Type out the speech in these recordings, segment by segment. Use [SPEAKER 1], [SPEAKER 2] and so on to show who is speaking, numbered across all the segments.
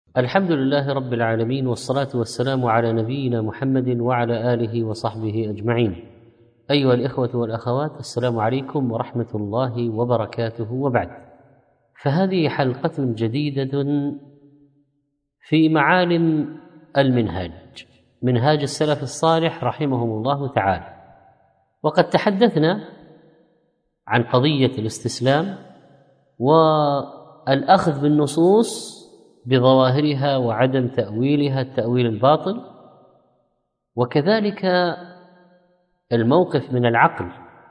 [SPEAKER 1] الحمد لله رب العالمين، والصلاة والسلام على نبينا محمد وعلى آله وصحبه أجمعين. أيها الإخوة والأخوات، السلام عليكم ورحمة الله وبركاته، وبعد. فهذه حلقة جديدة في معالم المنهاج، منهاج السلف الصالح رحمهم الله تعالى. وقد تحدثنا عن قضية الاستسلام والأخذ بالنصوص بظواهرها وعدم تأويلها التأويل الباطل، وكذلك الموقف من العقل.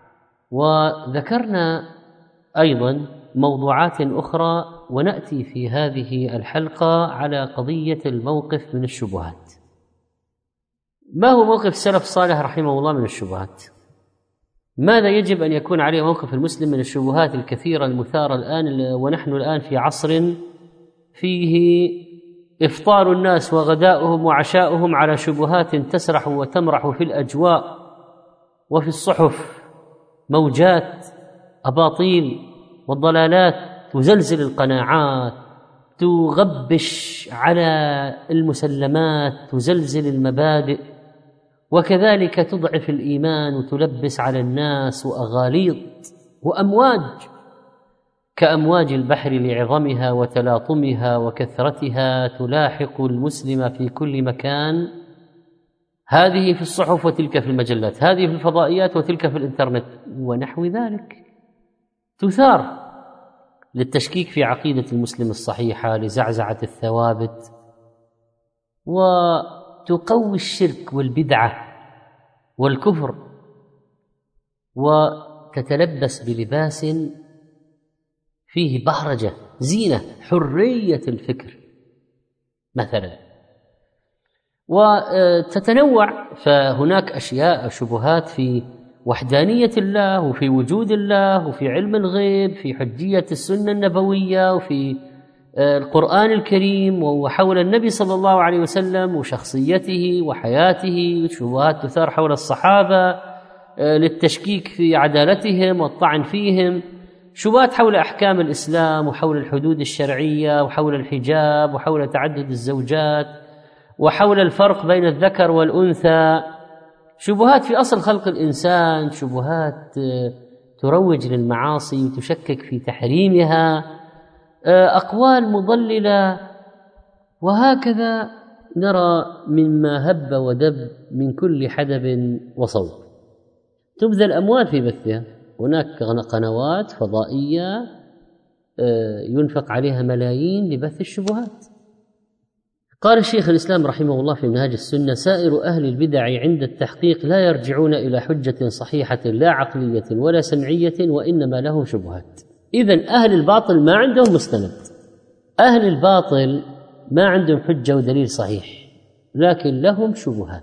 [SPEAKER 1] وذكرنا أيضا موضوعات أخرى، ونأتي في هذه الحلقة على قضية الموقف من الشبهات. ما هو موقف السلف الصالح رحمه الله من الشبهات؟ ماذا يجب أن يكون عليه موقف المسلم من الشبهات الكثيرة المثارة الآن، ونحن الآن في عصر فيه إفطار الناس وغداؤهم وعشاؤهم على شبهات تسرح وتمرح في الأجواء وفي الصحف، موجات أباطيل والضلالات تزلزل القناعات، تغبش على المسلمات، تزلزل المبادئ، وكذلك تضعف الإيمان وتلبس على الناس وأغاليط وأمواج كأمواج البحر لعظمها وتلاطمها وكثرتها تلاحق المسلم في كل مكان. هذه في الصحف وتلك في المجلات، هذه في الفضائيات وتلك في الإنترنت ونحو ذلك، تثار للتشكيك في عقيدة المسلم الصحيحة، لزعزعة الثوابت، وتقوي الشرك والبدعة والكفر، وتتلبس بلباس فيه بهرجة، زينة، حرية الفكر مثلا، وتتنوع. فهناك أشياء شبهات في وحدانية الله، وفي وجود الله، وفي علم الغيب، في حجية السنة النبوية، وفي القرآن الكريم، وحول النبي صلى الله عليه وسلم وشخصيته وحياته. شبهات تثار حول الصحابة للتشكيك في عدالتهم والطعن فيهم، شبهات حول أحكام الإسلام وحول الحدود الشرعية وحول الحجاب وحول تعدد الزوجات وحول الفرق بين الذكر والأنثى، شبهات في أصل خلق الإنسان، شبهات تروج للمعاصي وتشكك في تحريمها، أقوال مضللة، وهكذا نرى مما هب ودب من كل حدب وصوب. تبذل أموال في بثها، هناك قنوات فضائية ينفق عليها ملايين لبث الشبهات. قال الشيخ الإسلام رحمه الله في منهاج السنة: سائر أهل البدع عند التحقيق لا يرجعون إلى حجة صحيحة لا عقلية ولا سمعية، وإنما لهم شبهات. إذن أهل الباطل ما عندهم مستند، أهل الباطل ما عندهم حجة ودليل صحيح، لكن لهم شبهات.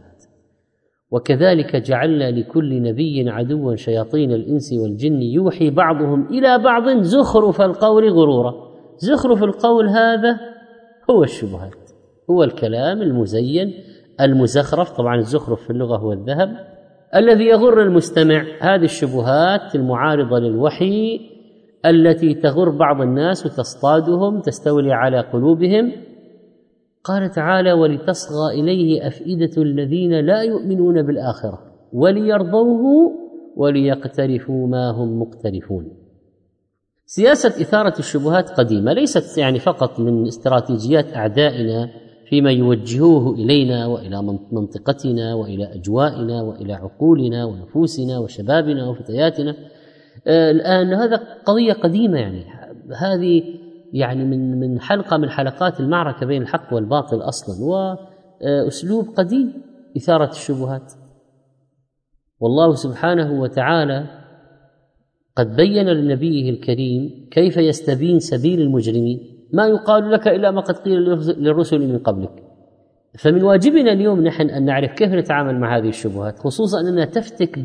[SPEAKER 1] وكذلك جعلنا لكل نبي عدوا شياطين الإنس والجن يوحي بعضهم إلى بعض زخرف القول غرورا. زخرف القول هذا هو الشبهات، هو الكلام المزين المزخرف، طبعا الزخرف في اللغة هو الذهب الذي يغر المستمع. هذه الشبهات المعارضة للوحي التي تغر بعض الناس وتصطادهم، تستولي على قلوبهم. قال تعالى: ولتصغى إليه أفئدة الذين لا يؤمنون بالآخرة وليرضوه وليقترفوا ما هم مقترفون. سياسة إثارة الشبهات قديمة، ليست يعني فقط من استراتيجيات أعدائنا فيما يوجهوه إلينا وإلى منطقتنا وإلى أجوائنا وإلى عقولنا ونفوسنا وشبابنا وفتياتنا. الآن هذا قضية قديمة، يعني هذه يعني من حلقة من حلقات المعركة بين الحق والباطل أصلا، وأسلوب قديم إثارة الشبهات. والله سبحانه وتعالى قد بين لنبيه الكريم كيف يستبين سبيل المجرمين، ما يقال لك إلا ما قد قيل للرسل من قبلك. فمن واجبنا اليوم نحن أن نعرف كيف نتعامل مع هذه الشبهات، خصوصا أننا تفتك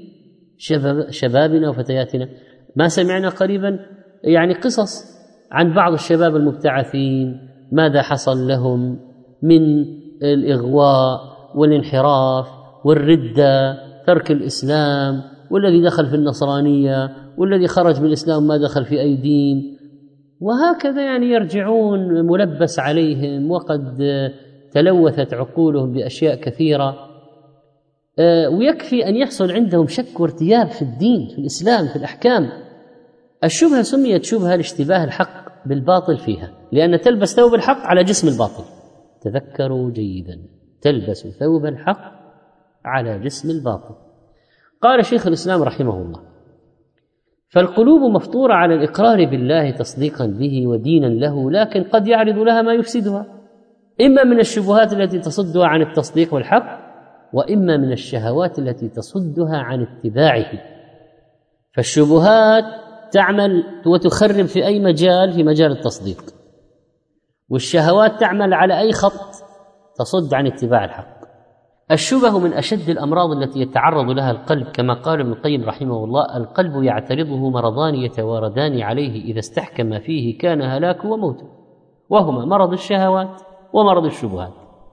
[SPEAKER 1] بشبابنا وفتياتنا. ما سمعنا قريبا يعني قصص عن بعض الشباب المبتعثين، ماذا حصل لهم من الإغواء والانحراف والردة، ترك الإسلام، والذي دخل في النصرانية، والذي خرج من الإسلام ما دخل في أي دين. وهكذا يعني يرجعون ملبس عليهم وقد تلوثت عقولهم بأشياء كثيرة، ويكفي أن يحصل عندهم شك وارتياب في الدين، في الإسلام، في الأحكام. الشبهة سميت شبهة لاشتباه الحق بالباطل فيها، لأن تلبس ثوب الحق على جسم الباطل. تذكروا جيدا، تلبس ثوب الحق على جسم الباطل. قال شيخ الإسلام رحمه الله: فالقلوب مفطورة على الإقرار بالله تصديقا به ودينا له، لكن قد يعرض لها ما يفسدها، إما من الشبهات التي تصدها عن التصديق والحق، وإما من الشهوات التي تصدها عن اتباعه. فالشبهات تعمل وتخرب في أي مجال، في مجال التصديق، والشهوات تعمل على أي خط تصد عن اتباع الحق. الشبه من أشد الأمراض التي يتعرض لها القلب، كما قال ابن القيم رحمه الله: القلب يعترضه مرضان يتواردان عليه، إذا استحكم فيه كان هلاكه وموته، وهما مرض الشهوات ومرض الشبهات،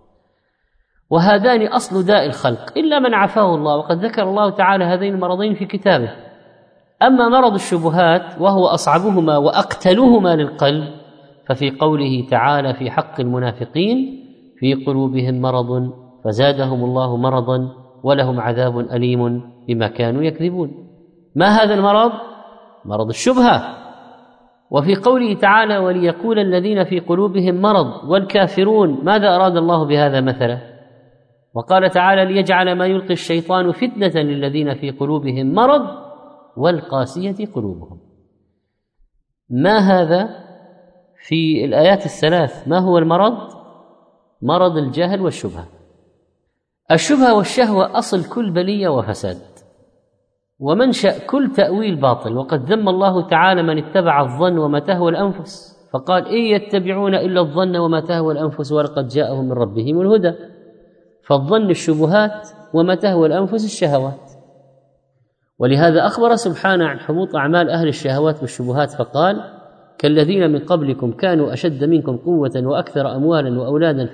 [SPEAKER 1] وهذان أصل داء الخلق إلا من عافاه الله، وقد ذكر الله تعالى هذين المرضين في كتابه. أما مرض الشبهات وهو أصعبهما وأقتلهما للقلب، ففي قوله تعالى في حق المنافقين: في قلوبهم مرض فزادهم الله مرضا ولهم عذاب أليم بما كانوا يكذبون. ما هذا المرض؟ مرض الشبهة. وفي قوله تعالى: وليقول الذين في قلوبهم مرض والكافرون ماذا أراد الله بهذا مثلا؟ وقال تعالى: ليجعل ما يلقي الشيطان فتنة للذين في قلوبهم مرض والقاسية قلوبهم. ما هذا في الآيات الثلاث؟ ما هو المرض؟ مرض الجهل والشبهة. الشبهة والشهوة أصل كل بلية وفساد، ومنشأ كل تأويل باطل، وقد ذم الله تعالى من اتبع الظن وما تهوى الأنفس، فقال: إن يتبعون إلا الظن وما تهوى الأنفس ولقد جاءهم من ربهم الهدى. فالظن الشبهات، وما تهوى الأنفس الشهوات. ولهذا أخبر سبحانه عن حبوط أعمال أهل الشهوات والشبهات فقال: كالذين من قبلكم كانوا أشد منكم قوة وأكثر أموالا وأولادا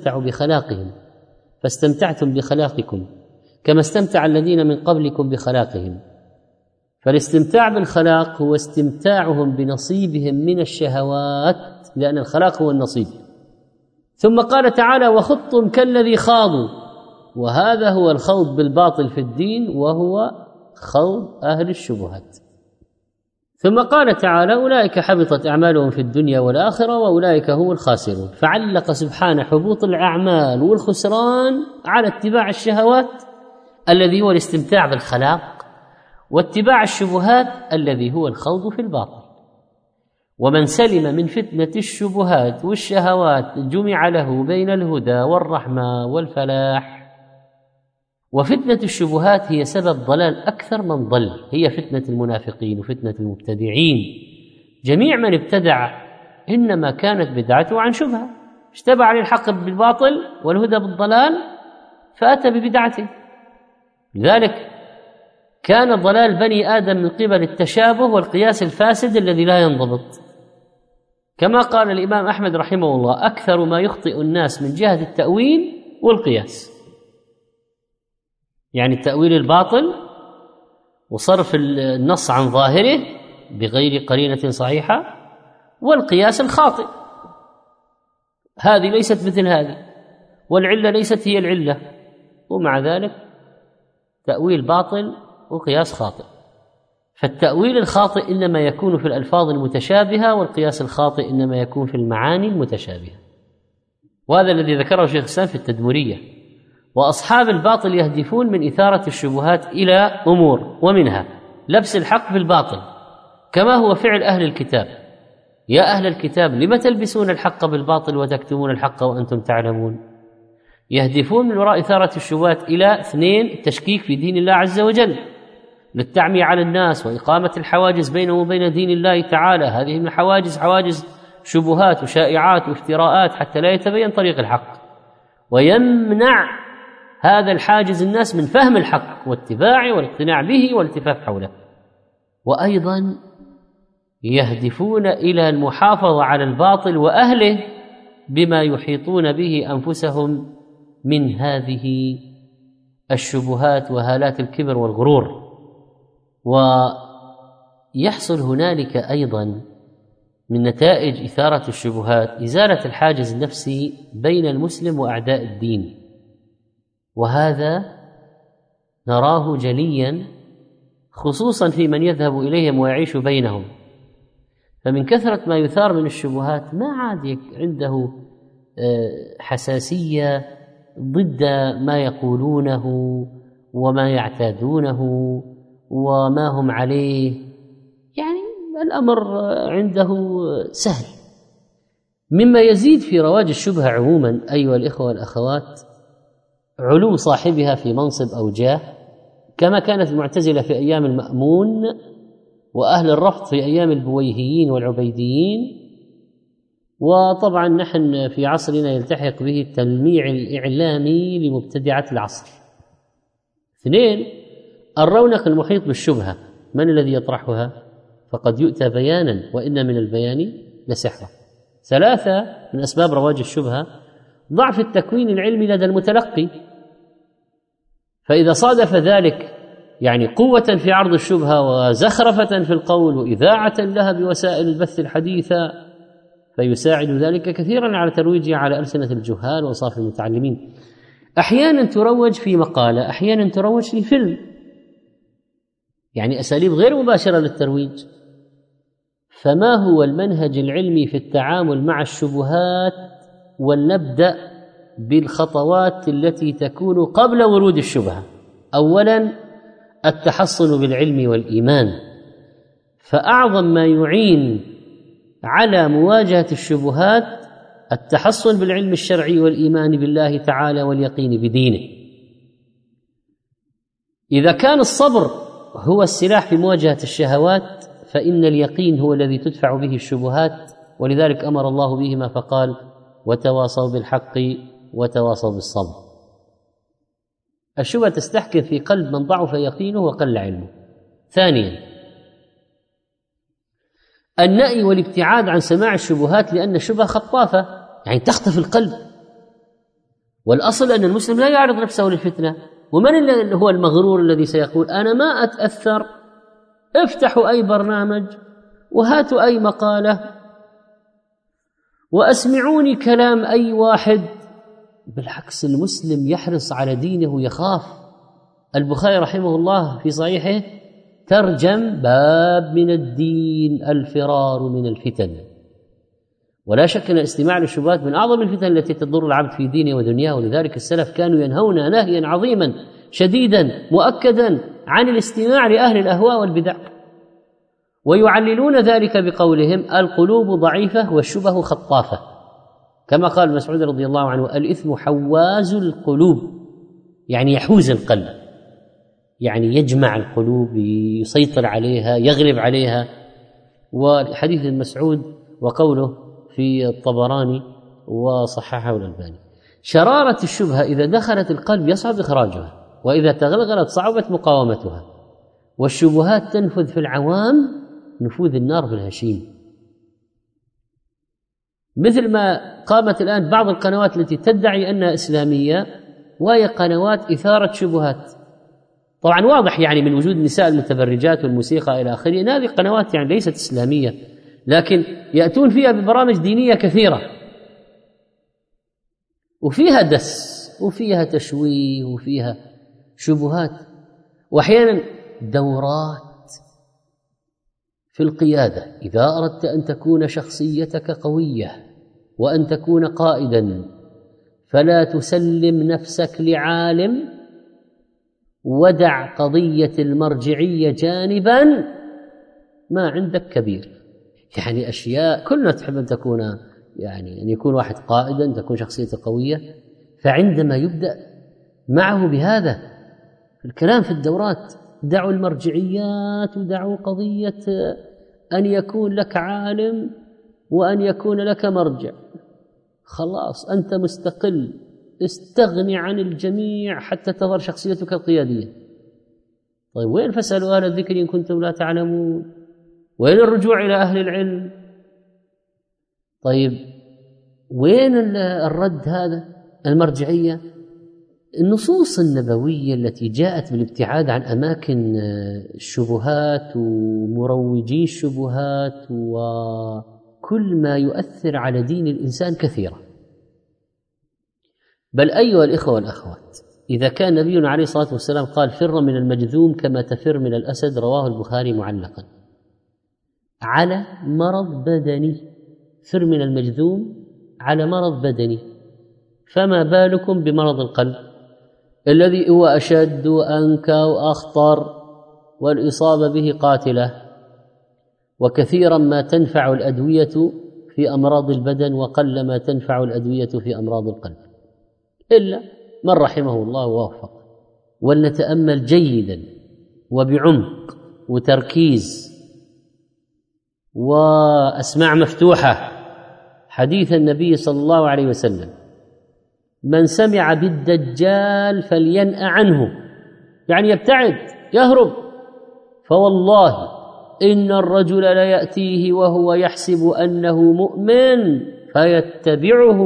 [SPEAKER 1] فاستمتعتم بخلاقكم كما استمتع الذين من قبلكم بخلاقهم. فالاستمتاع بالخلاق هو استمتاعهم بنصيبهم من الشهوات، لأن الخلاق هو النصيب. ثم قال تعالى: وخضتم كالذي خاضوا، وهذا هو الخوض بالباطل في الدين، وهو خوض أهل الشبهات. ثم قال تعالى: أولئك حبطت أعمالهم في الدنيا والآخرة وأولئك هم الخاسرون. فعلق سبحانه حبوط الأعمال والخسران على اتباع الشهوات الذي هو الاستمتاع بالخلاق، واتباع الشبهات الذي هو الخوض في الباطل. ومن سلم من فتنة الشبهات والشهوات جمع له بين الهدى والرحمة والفلاح. وفتنة الشبهات هي سبب ضلال أكثر من ضل، هي فتنة المنافقين وفتنة المبتدعين. جميع من ابتدع إنما كانت بدعته عن شبهة، اشتبع للحق بالباطل والهدى بالضلال فأتى ببدعته. لذلك كان ضلال بني آدم من قبل التشابه والقياس الفاسد الذي لا ينضبط، كما قال الإمام أحمد رحمه الله: أكثر ما يخطئ الناس من جهة التأويل والقياس، يعني التأويل الباطل وصرف النص عن ظاهره بغير قرينة صحيحة، والقياس الخاطئ. هذه ليست مثل هذه، والعلة ليست هي العلة، ومع ذلك تأويل باطل وقياس خاطئ. فالتأويل الخاطئ إنما يكون في الألفاظ المتشابهة، والقياس الخاطئ إنما يكون في المعاني المتشابهة. وهذا الذي ذكره شيخ الإسلام في التدمرية. وأصحاب الباطل يهدفون من إثارة الشبهات إلى أمور، ومنها لبس الحق بالباطل، كما هو فعل أهل الكتاب: يا أهل الكتاب لم تلبسون الحق بالباطل وتكتمون الحق وأنتم تعلمون. يهدفون من وراء إثارة الشبهات إلى 2: التشكيك في دين الله عز وجل، للتعمية على الناس وإقامة الحواجز بينهم وبين دين الله تعالى. هذه من الحواجز حواجز شبهات وشائعات وافتراءات حتى لا يتبين طريق الحق، ويمنع هذا الحاجز الناس من فهم الحق واتباعه والاقتناع به والالتفاف حوله. وأيضا يهدفون إلى المحافظة على الباطل وأهله بما يحيطون به أنفسهم من هذه الشبهات وهالات الكبر والغرور. ويحصل هنالك أيضا من نتائج إثارة الشبهات إزالة الحاجز النفسي بين المسلم وأعداء الدين، وهذا نراه جليا خصوصا في من يذهب إليهم ويعيش بينهم، فمن كثرة ما يثار من الشبهات ما عاد عنده حساسية ضد ما يقولونه وما يعتادونه وما هم عليه، يعني الأمر عنده سهل. مما يزيد في رواج الشبهة عموما أيها الإخوة والأخوات علو صاحبها في منصب أو جاه، كما كانت المعتزلة في أيام المأمون وأهل الرفض في أيام البويهيين والعبيديين، وطبعا نحن في عصرنا يلتحق به التلميع الإعلامي لمبتدعة العصر. 2 الرونق المحيط بالشبهة، من الذي يطرحها؟ فقد يؤتى بيانا وإن من البيان لسحرا. 3 من أسباب رواج الشبهة ضعف التكوين العلمي لدى المتلقي، فإذا صادف ذلك يعني قوة في عرض الشبهة وزخرفة في القول وإذاعة لها بوسائل البث الحديثة، فيساعد ذلك كثيرا على ترويجها على ألسنة الجهال وصاف المتعلمين. أحيانا تروج في مقالة، أحيانا تروج في فيلم، يعني أساليب غير مباشرة للترويج. فما هو المنهج العلمي في التعامل مع الشبهات؟ ولنبدأ بالخطوات التي تكون قبل ورود الشبهة. أولا التحصن بالعلم والإيمان، فأعظم ما يعين على مواجهة الشبهات التحصن بالعلم الشرعي والإيمان بالله تعالى واليقين بدينه. إذا كان الصبر هو السلاح في مواجهة الشهوات فإن اليقين هو الذي تدفع به الشبهات، ولذلك أمر الله بهما فقال وتواصوا بالحق وتواصوا بالصبر. الشبهة تستحكم في قلب من ضعف يقينه وقل علمه. ثانيا النأي والابتعاد عن سماع الشبهات، لأن الشبهة خطافة يعني تخطف القلب، والأصل أن المسلم لا يعرض نفسه للفتنة. ومن هو المغرور الذي سيقول أنا ما أتأثر، افتحوا أي برنامج وهاتوا أي مقالة وأسمعوني كلام أي واحد؟ بالعكس المسلم يحرص على دينه ويخاف. البخاري رحمه الله في صحيحه ترجم باب من الدين الفرار من الفتن، ولا شك أن الاستماع للشبهات من أعظم الفتن التي تضر العبد في دينه ودنياه، ولذلك السلف كانوا ينهون نهيا عظيما شديدا مؤكدا عن الاستماع لأهل الأهواء والبدع، ويعللون ذلك بقولهم القلوب ضعيفة والشبه خطافة، كما قال مسعود رضي الله عنه الإثم حواز القلوب، يعني يحوز القلب، يعني يجمع القلوب يسيطر عليها يغلب عليها. وحديث مسعود وقوله في الطبراني وصححه الألباني. شرارة الشبهة إذا دخلت القلب يصعب إخراجها، وإذا تغلغلت صعبت مقاومتها، والشبهات تنفذ في العوام نفوذ النار في الهشيم، مثل ما قامت الآن بعض القنوات التي تدعي أنها إسلامية وهي قنوات إثارة شبهات. طبعا واضح يعني من وجود النساء المتبرجات والموسيقى إلى آخره أن هذه القنوات يعني ليست إسلامية، لكن يأتون فيها ببرامج دينية كثيرة وفيها دس وفيها تشويه وفيها شبهات، وأحيانا دورات في القيادة. إذا أردت أن تكون شخصيتك قوية وأن تكون قائدا فلا تسلم نفسك لعالم، ودع قضية المرجعية جانبا، ما عندك كبير. يعني أشياء كلنا تحب أن تكون يعني أن يكون واحد قائدا، تكون شخصيته قوية، فعندما يبدأ معه بهذا الكلام في الدورات دعوا المرجعيات ودعوا قضية أن يكون لك عالم وأن يكون لك مرجع، خلاص أنت مستقل، استغني عن الجميع حتى تظهر شخصيتك القيادية. طيب وين فاسألوا أهل الذكر إن كنتم لا تعلمون؟ وين الرجوع إلى أهل العلم؟ طيب وين الرد هذا؟ المرجعية، النصوص النبوية التي جاءت بالابتعاد عن أماكن الشبهات ومروجي الشبهات كل ما يؤثر على دين الإنسان كثيرا. بل أيها الإخوة والأخوات، إذا كان نبينا عليه الصلاة والسلام قال فر من المجذوم كما تفر من الأسد، رواه البخاري معلقا، على مرض بدني، فر من المجذوم على مرض بدني، فما بالكم بمرض القلب الذي هو أشد وأنكى وأخطر، والإصابة به قاتلة. وكثيرا ما تنفع الأدوية في أمراض البدن، وقل ما تنفع الأدوية في أمراض القلب، إلا من رحمه الله ووفق. ولنتأمل جيدا وبعمق وتركيز وأسماع مفتوحة حديث النبي صلى الله عليه وسلم: من سمع بالدجال فلينأ عنه، يعني يبتعد يهرب. فوالله إن الرجل ليأتيه وهو يحسب أنه مؤمن فيتبعه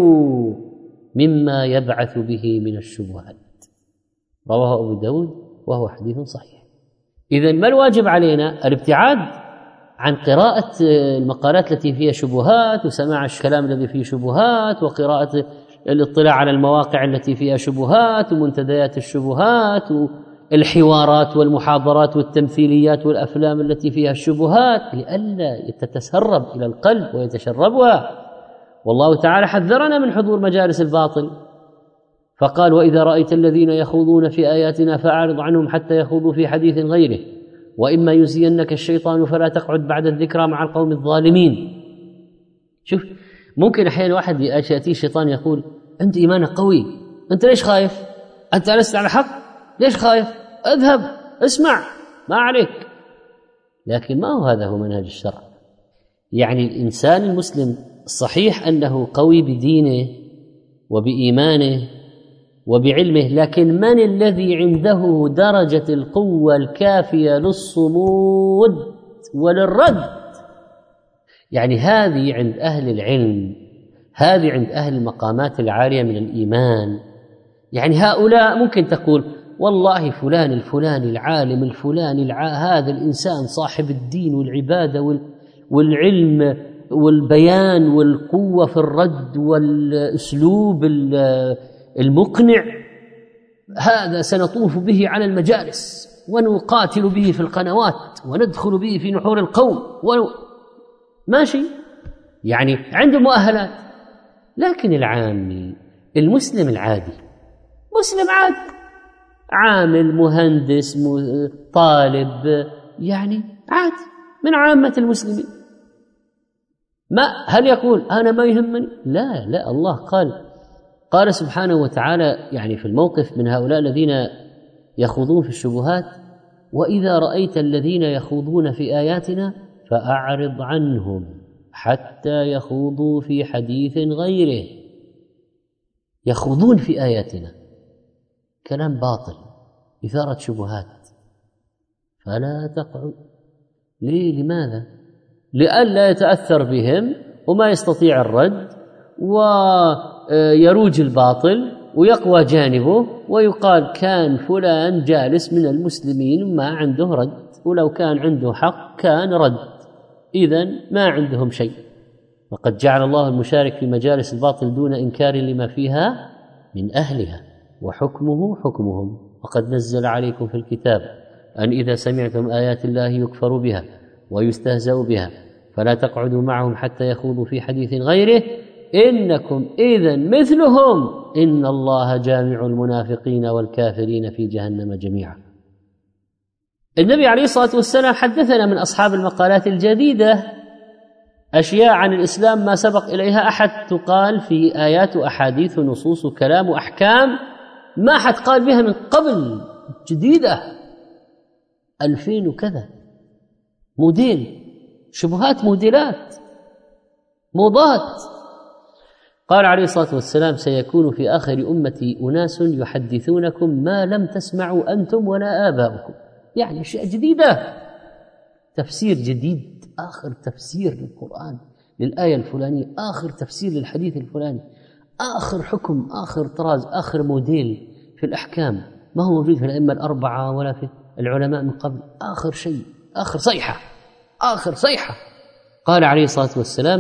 [SPEAKER 1] مما يبعث به من الشبهات، رواه أبو داود وهو حديث صحيح. إذن ما الواجب علينا؟ الابتعاد عن قراءة المقالات التي فيها شبهات، وسماع الكلام الذي فيه شبهات، وقراءة الاطلاع على المواقع التي فيها شبهات ومنتديات الشبهات، والحوارات والمحاضرات والتمثيليات والأفلام التي فيها الشبهات، لئلا تتسرب إلى القلب ويتشربها. والله تعالى حذرنا من حضور مجالس الباطل، فقال: وإذا رأيت الذين يخوضون في آياتنا فأعرض عنهم حتى يخوضوا في حديث غيره، وإما ينسينك الشيطان فلا تقعد بعد الذكرى مع القوم الظالمين. شوف، ممكن أحيانا واحد يأتي الشيطان يقول: أنت إيمانك قوي، أنت ليش خايف؟ أنت لست على حق، ليش خايف؟ اذهب اسمع، ما عليك. لكن ما هو منهج الشرع. يعني الإنسان المسلم صحيح أنه قوي بدينه وبإيمانه وبعلمه، لكن من الذي عنده درجة القوة الكافية للصمود وللرد؟ يعني هذه عند أهل العلم، هذه عند أهل المقامات العالية من الإيمان. يعني هؤلاء ممكن تقول: والله فلان الفلاني العالم الفلاني هذا الإنسان صاحب الدين والعبادة والعلم والبيان والقوة في الرد والأسلوب المقنع، هذا سنطوف به على المجالس ونقاتل به في القنوات وندخل به في نحور القوم ماشي، يعني عنده مؤهلات. لكن العامي المسلم العادي، مسلم عادي، عامل مهندس طالب، يعني عادي من عامة المسلمين، هل يقول أنا ما يهمني؟ لا، الله قال سبحانه وتعالى يعني في الموقف من هؤلاء الذين يخوضون في الشبهات: وإذا رأيت الذين يخوضون في آياتنا فأعرض عنهم حتى يخوضوا في حديث غيره. يخوضون في آياتنا، كلام باطل، إثارة شبهات، فلا تقعد. لماذا؟ لئلا يتأثر بهم وما يستطيع الرد، ويروج الباطل ويقوى جانبه، ويقال كان فلان جالس من المسلمين ما عنده رد، ولو كان عنده حق كان رد، إذن ما عندهم شيء. وقد جعل الله المشارك في مجالس الباطل دون إنكار لما فيها من أهلها، وحكمه حكمهم. وقد نزل عليكم في الكتاب أن إذا سمعتم آيات الله يكفر بها ويستهزأ بها فلا تقعدوا معهم حتى يخوضوا في حديث غيره إنكم إذن مثلهم إن الله جامع المنافقين والكافرين في جهنم جميعا. النبي عليه الصلاة والسلام حدثنا من أصحاب المقالات الجديدة أشياء عن الإسلام ما سبق إليها أحد تقال في آيات وأحاديث ونصوص وكلام وأحكام ما أحد قال بها من قبل، جديدة 2000 وكذا، موديل، شبهات، موديلات، موضات. قال عليه الصلاة والسلام: سيكون في آخر أمتي أناس يحدثونكم ما لم تسمعوا أنتم ولا آباؤكم. يعني أشياء جديدة، تفسير جديد، آخر تفسير للقرآن للآية الفلانية، آخر تفسير للحديث الفلاني، آخر حكم، آخر طراز، آخر موديل في الأحكام، ما هو موجود في الأئمة الأربعة ولا في العلماء من قبل، آخر شيء، آخر صيحة، آخر صيحة. قال عليه الصلاة والسلام: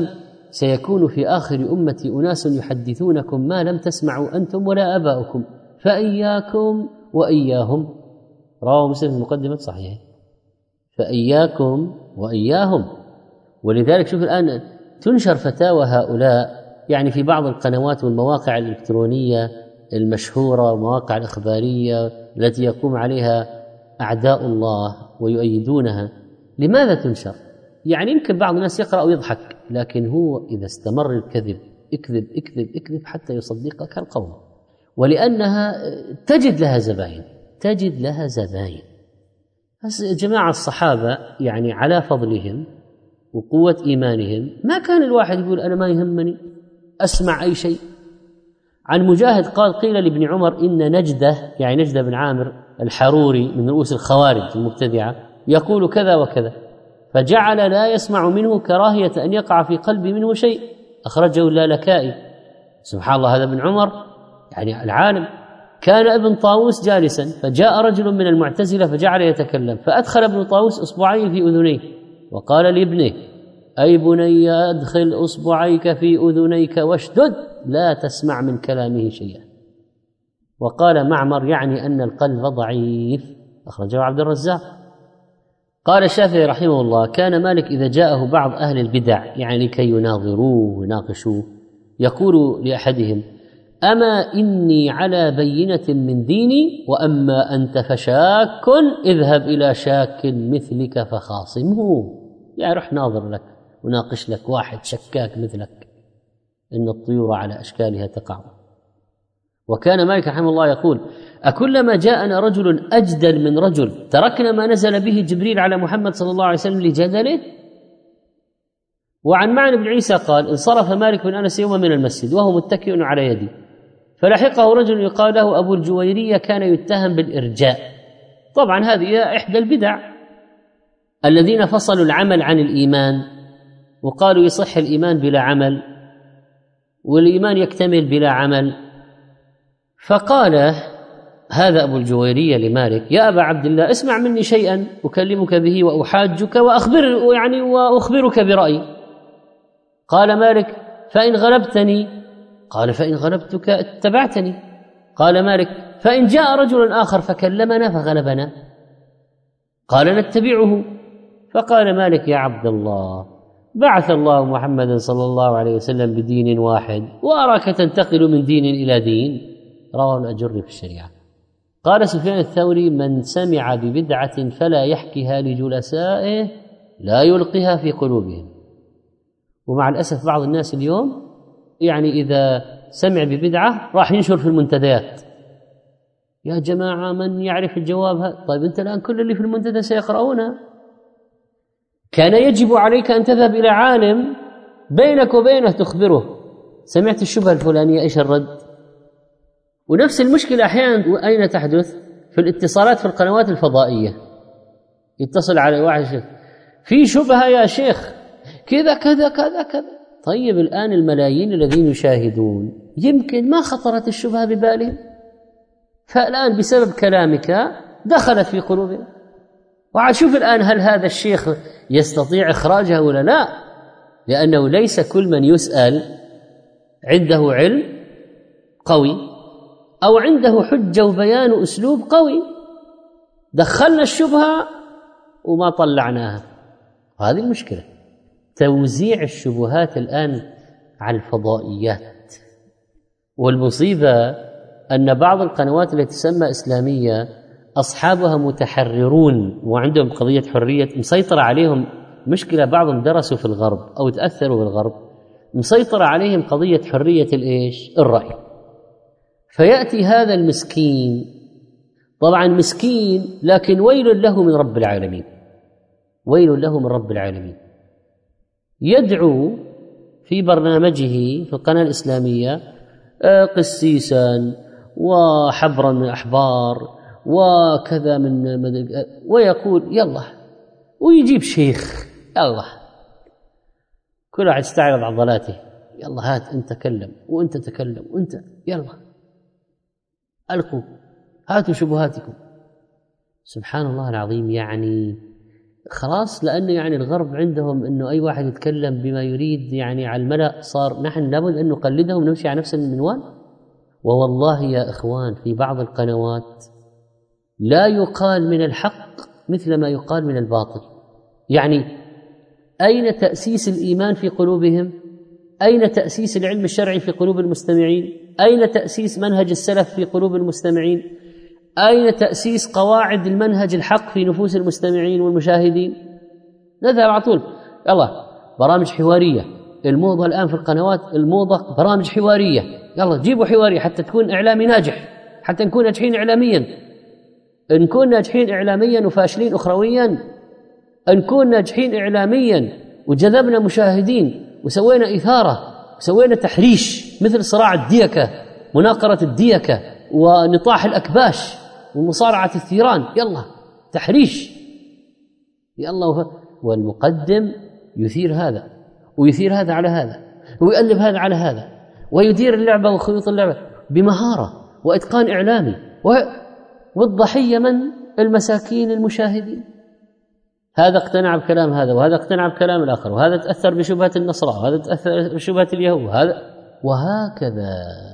[SPEAKER 1] سيكون في آخر أمتي أناس يحدثونكم ما لم تسمعوا أنتم ولا آباؤكم فإياكم وإياهم. رواه مسلم في مقدمة صحيح. فإياكم وإياهم. ولذلك شوف الآن تنشر فتاوى هؤلاء يعني في بعض القنوات والمواقع الإلكترونية المشهورة ومواقع الإخبارية التي يقوم عليها أعداء الله ويؤيدونها. لماذا تنشر؟ يعني يمكن بعض الناس يقرأ ويضحك، لكن هو إذا استمر الكذب اكذب اكذب اكذب حتى يصدقك القوم، ولأنها تجد لها زباين. بس جماعة الصحابة يعني على فضلهم وقوة إيمانهم ما كان الواحد يقول أنا ما يهمني أسمع أي شيء. عن مجاهد قال قيل لابن عمر إن نجدة يعني نجدة بن عامر الحروري من رؤوس الخوارج المبتدعة يقول كذا وكذا، فجعل لا يسمع منه كراهية أن يقع في قلبي منه شيء. أخرجه اللالكائي. سبحان الله، هذا ابن عمر يعني العالم. كان ابن طاووس جالسا فجاء رجل من المعتزلة فجعل يتكلم، فأدخل ابن طاووس إصبعيه في أذنيه وقال لابنه أي بني أدخل أصبعيك في أذنيك واشدد لا تسمع من كلامه شيئا. وقال معمر يعني أن القلب ضعيف. أخرجه عبد الرزاق. قال الشافعي رحمه الله كان مالك إذا جاءه بعض أهل البدع يعني لكي يناظروه ويناقشوه يقول لأحدهم أما إني على بينة من ديني وأما أنت فشاك اذهب إلى شاك مثلك فخاصمه. يعني رح ناظر لك وناقش لك واحد شكاك مثلك، إن الطيور على أشكالها تقع. وكان مالك رحمه الله يقول أكلما جاءنا رجل أجدل من رجل تركنا ما نزل به جبريل على محمد صلى الله عليه وسلم لجدله. وعن معن بن عيسى قال انصرف مالك بن أنس يوما من المسجد وهو متكئ على يدي، فلحقه رجل يقال له أبو الجويرية كان يتهم بالإرجاء. طبعا هذه إحدى البدع الذين فصلوا العمل عن الإيمان وقالوا يصح الإيمان بلا عمل والإيمان يكتمل بلا عمل. فقال هذا أبو الجويرية لمالك يا أبا عبد الله اسمع مني شيئا أكلمك به وأحاجك وأخبرك برأيي. قال مالك فإن غلبتني؟ قال فإن غلبتك اتبعتني. قال مالك فإن جاء رجل آخر فكلمنا فغلبنا؟ قال نتبعه. فقال مالك يا عبد الله بعث الله محمدا صلى الله عليه وسلم بدين واحد وأراك تنتقل من دين إلى دين. رواه الأجري في الشريعة. قال سفيان الثوري من سمع ببدعة فلا يحكيها لجلسائه لا يلقيها في قلوبهم. ومع الأسف بعض الناس اليوم يعني إذا سمع ببدعة راح ينشر في المنتديات يا جماعة من يعرف الجواب هذا. طيب أنت الآن كل اللي في المنتدى سيقرؤونها. كان يجب عليك أن تذهب إلى عالم بينك وبينه تخبره سمعت الشبهة الفلانية إيش الرد. ونفس المشكلة أحيانا أين تحدث؟ في الاتصالات في القنوات الفضائية. يتصل على واحد شيخ في شبهة يا شيخ كذا كذا كذا كذا. طيب الآن الملايين الذين يشاهدون يمكن ما خطرت الشبهة ببالهم، فالآن بسبب كلامك دخلت في قلوبهم. وشوف الآن هل هذا الشيخ يستطيع إخراجها ولا لا؟ لأنه ليس كل من يسأل عنده علم قوي أو عنده حجة وبيان وأسلوب قوي. دخلنا الشبهة وما طلعناها. هذه المشكلة، توزيع الشبهات الآن على الفضائيات. والمصيبة أن بعض القنوات التي تسمى إسلامية أصحابها متحررون وعندهم قضية حرية مسيطرة عليهم. مشكلة بعضهم درسوا في الغرب أو تأثروا بالغرب، مسيطرة عليهم قضية حرية الرأي. فيأتي هذا المسكين، طبعا مسكين لكن ويل له من رب العالمين، ويل له من رب العالمين، يدعو في برنامجه في القناة الإسلامية قسيسا وحبرا من أحبار وكذا من ويقول يلا، ويجيب شيخ يلا، كل واحد يستعرض عضلاته، يلا هات أنت تكلم وأنت تكلم وأنت يلا ألقوا هاتوا شبهاتكم. سبحان الله العظيم. يعني خلاص، لأنه يعني الغرب عندهم أنه أي واحد يتكلم بما يريد يعني على الملأ، صار نحن لابد أن نقلدهم ونمشي على نفس المنوال. ووالله يا إخوان في بعض القنوات لا يقال من الحق مثل ما يقال من الباطل. يعني أين تأسيس الإيمان في قلوبهم؟ أين تأسيس العلم الشرعي في قلوب المستمعين؟ أين تأسيس منهج السلف في قلوب المستمعين؟ أين تأسيس قواعد المنهج الحق في نفوس المستمعين والمشاهدين؟ نذهب على طول يلا برامج حوارية. الموضة الآن في القنوات الموضة برامج حوارية، يلا جيبوا حوارية حتى تكون إعلامي ناجح، حتى نكون ناجحين إعلاميا. نكون ناجحين إعلاميا وفاشلين أخرويا، نكون ناجحين إعلاميا وجذبنا مشاهدين وسوينا إثارة وسوينا تحريش مثل صراع الديكة، مناقرة الديكة ونطاح الأكباش ومصارعة الثيران، يلا تحريش يلا. والمقدم يثير هذا ويثير هذا على هذا ويقلب هذا على هذا ويدير اللعبة وخيوط اللعبة بمهارة وإتقان إعلامي، والضحية من؟ المساكين المشاهدين. هذا اقتنع بكلام هذا وهذا اقتنع بكلام الآخر، وهذا تأثر بشبهة النصارى وهذا تأثر بشبهة اليهود وهكذا.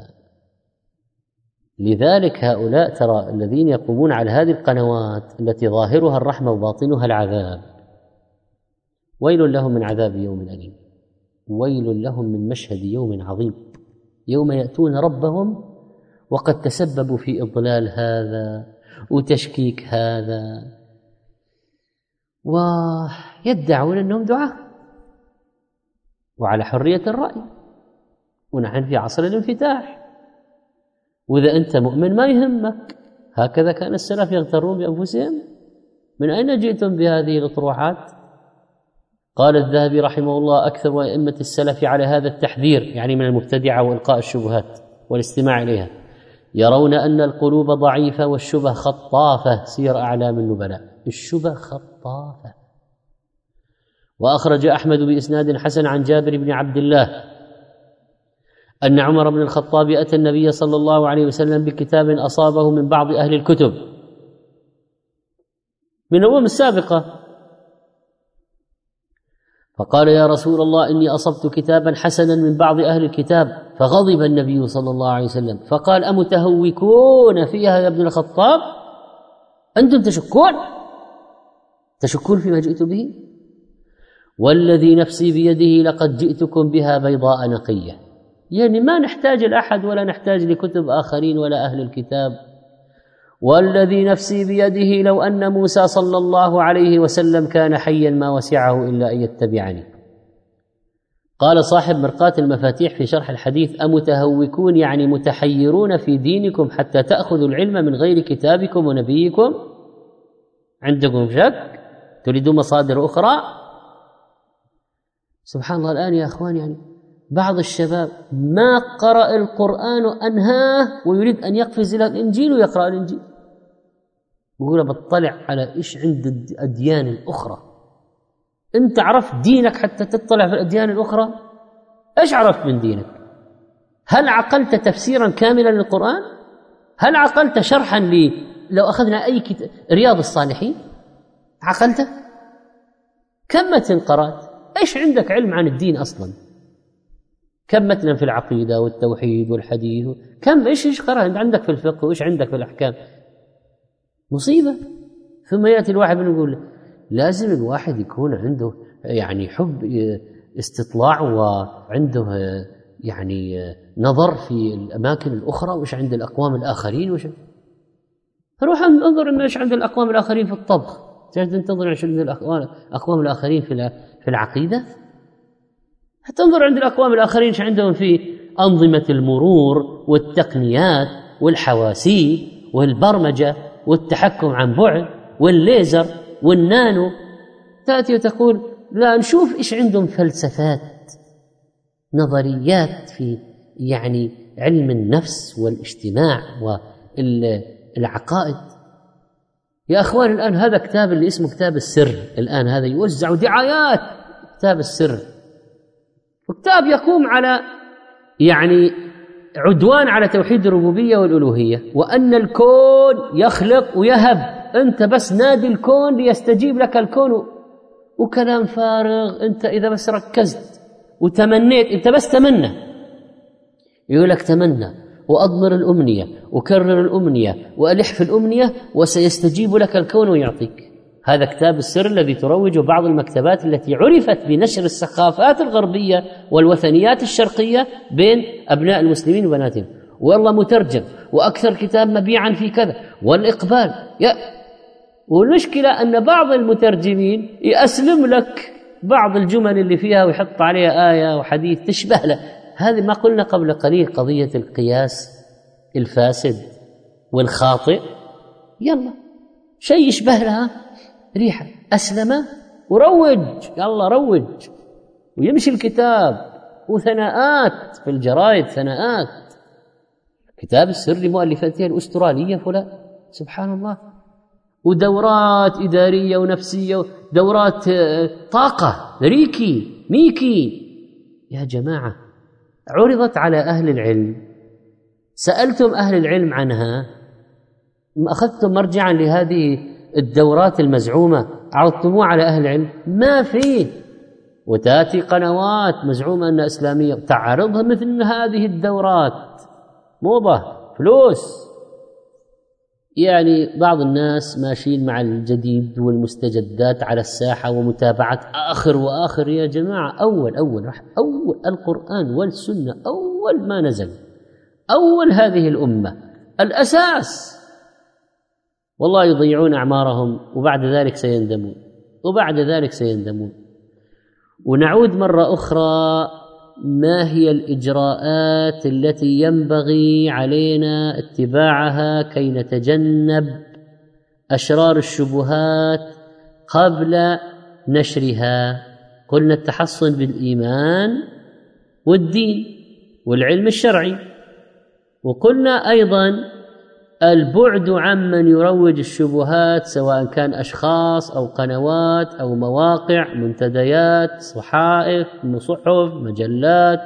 [SPEAKER 1] لذلك هؤلاء ترى الذين يقومون على هذه القنوات التي ظاهرها الرحمة وباطنها العذاب، ويل لهم من عذاب يوم أليم، ويل لهم من مشهد يوم عظيم، يوم يأتون ربهم وقد تسببوا في إضلال هذا وتشكيك هذا، ويدعون أنهم دعاة وعلى حرية الرأي، ونحن في عصر الانفتاح، وإذا أنت مؤمن ما يهمك. هكذا كان السلف يغترون بأنفسهم. من أين جئتم بهذه الأطروحات؟ قال الذهبي رحمه الله: أكثر أئمة السلف على هذا التحذير، يعني من المبتدعة وإلقاء الشبهات والاستماع إليها، يرون أن القلوب ضعيفة والشبه خطافة. سير أعلام النبلاء، الشبه خطافة. وأخرج أحمد بإسناد حسن عن جابر بن عبد الله أن عمر بن الخطاب أتى النبي صلى الله عليه وسلم بكتاب أصابه من بعض أهل الكتب من الأمم السابقة، فقال: يا رسول الله، إني أصبت كتابا حسنا من بعض أهل الكتاب. فغضب النبي صلى الله عليه وسلم فقال: أمتهوكون فيها يا ابن الخطاب؟ أنتم تشكون فيما جئت به؟ والذي نفسي بيده لقد جئتكم بها بيضاء نقية. يعني ما نحتاج لأحد ولا نحتاج لكتب آخرين ولا أهل الكتاب. والذي نفسي بيده لو أن موسى صلى الله عليه وسلم كان حيا ما وسعه إلا أن يتبعني. قال صاحب مرقاة المفاتيح في شرح الحديث: أمتهوكون يعني متحيرون في دينكم حتى تأخذوا العلم من غير كتابكم ونبيكم؟ عندكم شك؟ تريدون مصادر أخرى؟ سبحان الله. الآن يا أخوان يعني بعض الشباب ما قرأ القرآن أنهاه ويريد أن يقفز إلى الإنجيل ويقرأ الإنجيل، يقول بطلع على إيش عند الأديان الأخرى. أنت عرفت دينك حتى تطلع في الأديان الأخرى؟ إيش عرفت من دينك؟ هل عقلت تفسيرا كاملا للقرآن؟ هل عقلت شرحا لو أخذنا أي كتاب رياض الصالحين عقلته؟ كم متن قرأت؟ إيش عندك علم عن الدين أصلا؟ كم متنا في العقيدة والتوحيد والحديث؟ كم إيش قرأت عندك في الفقه وإيش عندك في الأحكام؟ مصيبة. ثم يأتي الواحد يقول لازم الواحد يكون عنده يعني حب استطلاع وعنده يعني نظر في الأماكن الأخرى وإيش عند الأقوام الآخرين وإيش. فروح انظر إنه إيش عند الأقوام الآخرين في الطبخ، تنتظر إيش عند الأقوام الآخرين في العقيدة، هتنظر عند الأقوام الآخرين إيش عندهم في أنظمة المرور والتقنيات والحواسيب والبرمجة والتحكم عن بعد والليزر والنانو. تأتي وتقول لا نشوف إيش عندهم فلسفات، نظريات في يعني علم النفس والاجتماع والعقائد. يا أخوان الآن هذا كتاب اللي اسمه كتاب السر، الآن هذا يوزع دعايات، كتاب السر، وكتاب يقوم على يعني عدوان على توحيد الربوبية والألوهية، وأن الكون يخلق ويهب، أنت بس نادي الكون ليستجيب لك الكون وكلام فارغ. أنت إذا بس ركزت وتمنيت، أنت بس تمنى، يقول لك تمنى وأضمر الأمنية وكرر الأمنية وألح في الأمنية وسيستجيب لك الكون ويعطيك. هذا كتاب السر الذي تروج بعض المكتبات التي عرفت بنشر الثقافات الغربية والوثنيات الشرقية بين أبناء المسلمين وبناتهم، والله مترجم وأكثر كتاب مبيعا في كذا والإقبال والمشكلة أن بعض المترجمين يأسلم لك بعض الجمل اللي فيها ويحط عليها آية وحديث تشبه له. هذه ما قلنا قبل قليل قضية القياس الفاسد والخاطئ، يلا شيء يشبه لها ريحة أسلم وروج، يلا روج ويمشي الكتاب وثناءات في الجرائد، ثناءات. كتاب السر لمؤلفته الأسترالية فلان، سبحان الله، ودورات إدارية ونفسية، دورات طاقة، ريكي ميكي. يا جماعة عرضت على أهل العلم، سألتم أهل العلم عنها؟ أخذتم مرجعا لهذه الدورات المزعومة عرضتموها على أهل العلم؟ ما فيه. وتأتي قنوات مزعومة أنها إسلامية تعرضها مثل هذه الدورات، موضة فلوس. يعني بعض الناس ماشيين مع الجديد والمستجدات على الساحة ومتابعة آخر وآخر. يا جماعة أول القرآن والسنة، أول ما نزل، أول هذه الأمة، الأساس. والله يضيعون أعمارهم وبعد ذلك سيندمون. ونعود مرة أخرى، ما هي الإجراءات التي ينبغي علينا اتباعها كي نتجنب أشرار الشبهات قبل نشرها؟ قلنا التحصن بالإيمان والدين والعلم الشرعي، وقلنا أيضا البعد عمن يروج الشبهات، سواء كان أشخاص أو قنوات أو مواقع، منتديات، صحائف، صحف، مجلات.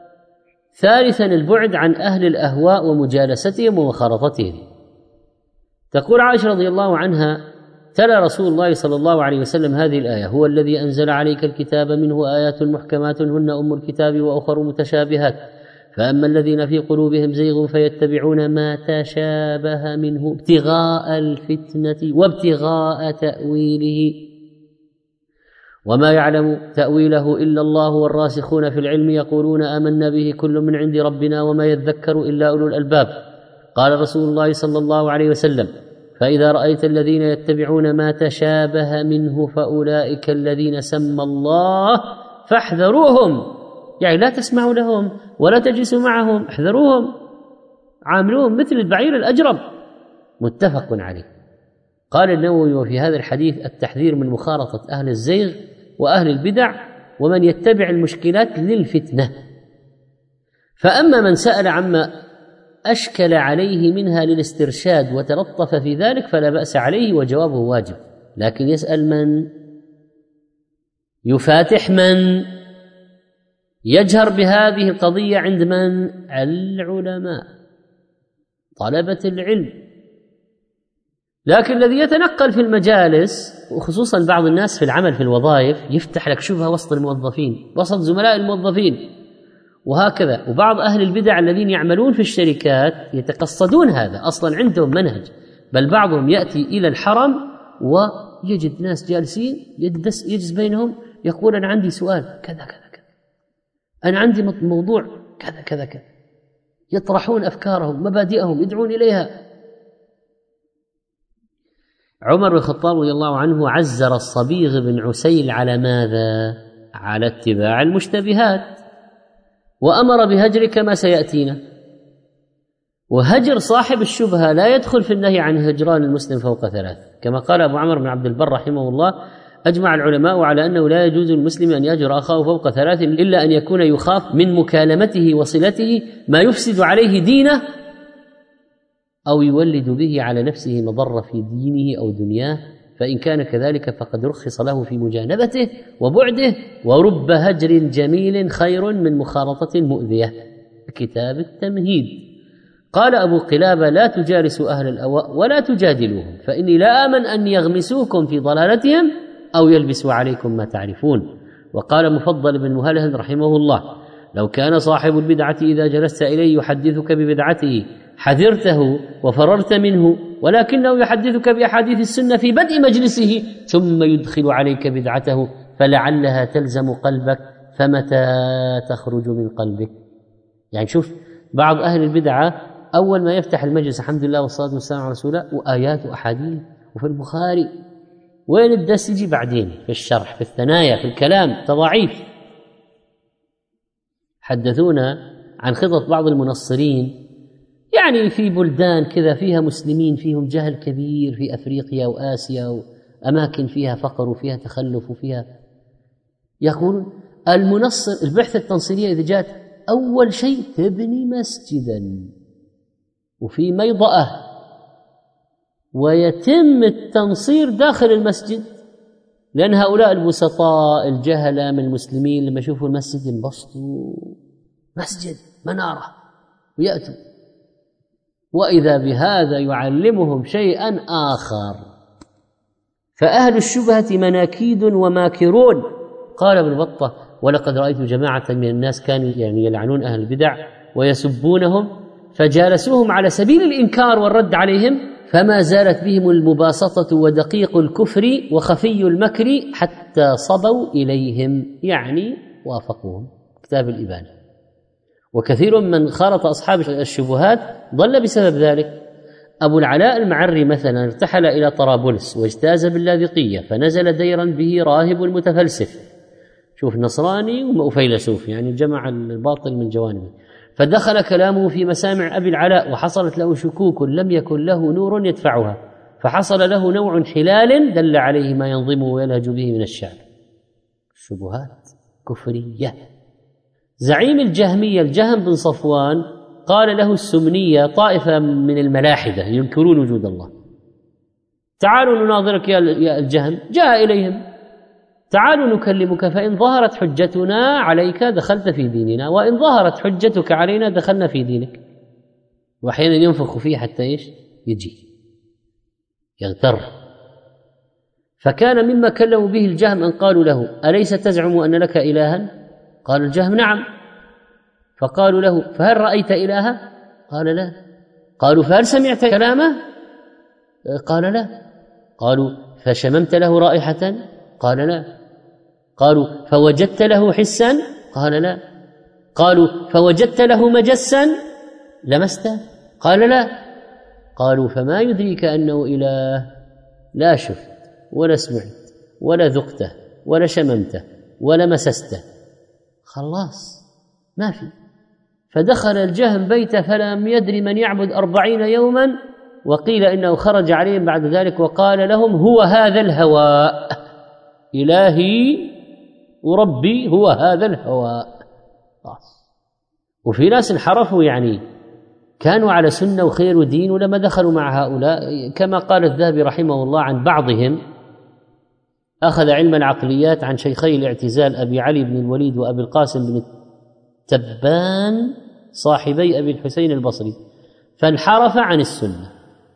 [SPEAKER 1] ثالثا البعد عن أهل الأهواء ومجالستهم ومخالطتهم. تقول عائشة رضي الله عنها: تلا رسول الله صلى الله عليه وسلم هذه الآية: هو الذي أنزل عليك الكتاب منه آيات محكمات هن أم الكتاب وأخر متشابهات فأما الذين في قلوبهم زيغ فيتبعون ما تشابه منه ابتغاء الفتنة وابتغاء تأويله وما يعلم تأويله إلا الله والراسخون في العلم يقولون آمنا به كل من عند ربنا وما يذكر إلا أولو الألباب. قال رسول الله صلى الله عليه وسلم: فإذا رأيت الذين يتبعون ما تشابه منه فأولئك الذين سمى الله فاحذروهم. يعني لا تسمعوا لهم ولا تجلسوا معهم، احذروهم، عاملوهم مثل البعير الأجرب. متفق عليه. قال النووي: وفي هذا الحديث التحذير من مخالطة أهل الزيغ وأهل البدع ومن يتبع المشكلات للفتنة. فأما من سأل عما أشكل عليه منها للاسترشاد وتلطف في ذلك فلا بأس عليه وجوابه واجب، لكن يسأل من؟ يفاتح من؟ يجهر بهذه القضية عند من؟ العلماء، طلبة العلم. لكن الذي يتنقل في المجالس، وخصوصا بعض الناس في العمل في الوظائف، يفتح لك شبهة وسط الموظفين، وسط زملاء الموظفين، وهكذا. وبعض أهل البدع الذين يعملون في الشركات يتقصدون هذا، أصلا عندهم منهج، بل بعضهم يأتي إلى الحرم ويجد ناس جالسين يجلس بينهم يقول: أنا عندي سؤال كذا كذا كذا، أنا عندي موضوع كذا كذا كذا، يطرحون أفكارهم مبادئهم يدعون إليها. عمر بن الخطاب رضي الله عنه عزر الصبيغ بن عسيل على ماذا؟ على اتباع المشتبهات، وأمر بهجر كما سيأتينا. وهجر صاحب الشبهة لا يدخل في النهي عن هجران المسلم فوق 3، كما قال أبو عمرو بن عبد البر رحمه الله: أجمع العلماء على أنه لا يجوز للمسلم أن يهجر أخاه فوق 3 إلا أن يكون يخاف من مكالمته وصلته ما يفسد عليه دينه أو يولد به على نفسه مضرة في دينه أو دنياه، فإن كان كذلك فقد رخص له في مجانبته وبعده، ورب هجر جميل خير من مخالطة مؤذية. كتاب التمهيد. قال أبو قلابة: لا تجالسوا أهل الأهواء ولا تجادلوهم، فإني لا آمن أن يغمسوكم في ضلالتهم أو يلبس عليكم ما تعرفون. وقال مفضل بن مهلهل رحمه الله: لو كان صاحب البدعة إذا جلست إليه يحدثك ببدعته حذرته وفررت منه، ولكنه يحدثك بأحاديث السنة في بدء مجلسه ثم يدخل عليك بدعته فلعلها تلزم قلبك، فمتى تخرج من قلبك؟ يعني شوف بعض أهل البدعة أول ما يفتح المجلس الحمد لله والصلاة والسلام على رسول الله وآيات وأحاديث وفي البخاري، وين الدرس يجي بعدين؟ في الشرح، في الثنايا، في الكلام، تضاعيف. حدثونا عن خطط بعض المنصرين يعني في بلدان كذا فيها مسلمين فيهم جهل كبير، في أفريقيا وآسيا وأماكن فيها فقر وفيها تخلف وفيها، يقول المنصر البعثة التنصيرية إذا جاءت أول شيء تبني مسجدا وفي ميضأة ويتم التنصير داخل المسجد، لأن هؤلاء البسطاء الجهلة من المسلمين لما يشوفوا المسجد ينبسطوا، مسجد منارة، ويأتوا وإذا بهذا يعلمهم شيئا آخر. فأهل الشبهة مناكيد وماكرون. قال ابن بطة: ولقد رأيت جماعة من الناس كانوا يعني يلعنون أهل البدع ويسبونهم، فجالسوهم على سبيل الإنكار والرد عليهم، فما زالت بهم المباسطة ودقيق الكفر وخفي المكر حتى صبوا إليهم، يعني وافقوهم. كتاب الإبانة. وكثير من خالط أصحاب الشبهات ضل بسبب ذلك. أبو العلاء المعري مثلا ارتحل إلى طرابلس واجتاز باللاذقية، فنزل ديرا به راهب متفلسف، شوف نصراني وفيلسوف، يعني جمع الباطل من جوانبه، فدخل كلامه في مسامع أبي العلاء وحصلت له شكوك لم يكن له نور يدفعها، فحصل له نوع انحلال دل عليه ما ينظمه ويلهج به من الشعر. شبهات كفرية. زعيم الجهمية الجهم بن صفوان قال له السمنية طائفة من الملاحدة ينكرون وجود الله: تعالوا نناظرك يا الجهم. جاء إليهم: تعالوا نكلمك، فإن ظهرت حجتنا عليك دخلت في ديننا، وإن ظهرت حجتك علينا دخلنا في دينك. وأحيانا ينفخ فيه حتى إيش؟ يجي يغتر. فكان مما كلموا به الجهم أن قالوا له: أليس تزعم أن لك إلها؟ قال الجهم: نعم. فقالوا له: فهل رأيت إلها؟ قال: لا. قالوا: فهل سمعت كلامه؟ قال: لا. قالوا: فشممت له رائحة؟ قال: لا. قالوا: فوجدت له حسا؟ قال: لا. قالوا: فوجدت له مجسا لمسته؟ قال: لا. قالوا: فما يدريك أنه إله؟ لا شفت ولا سمعت ولا ذقته ولا شممته ولا مسسته، خلاص ما في. فدخل الجهم بيته فلم يدري من يعبد 40 يوما، وقيل إنه خرج عليهم بعد ذلك وقال لهم: هو هذا الهواء، إلهي وربي هو هذا الهواء. وفي ناس انحرفوا، يعني كانوا على سنة وخير ودين، ولما دخلوا مع هؤلاء كما قال الذهبي رحمه الله عن بعضهم: أخذ علم العقليات عن شيخي الاعتزال أبي علي بن الوليد وأبي القاسم بن التبان صاحبي أبي الحسين البصري، فانحرف عن السنة.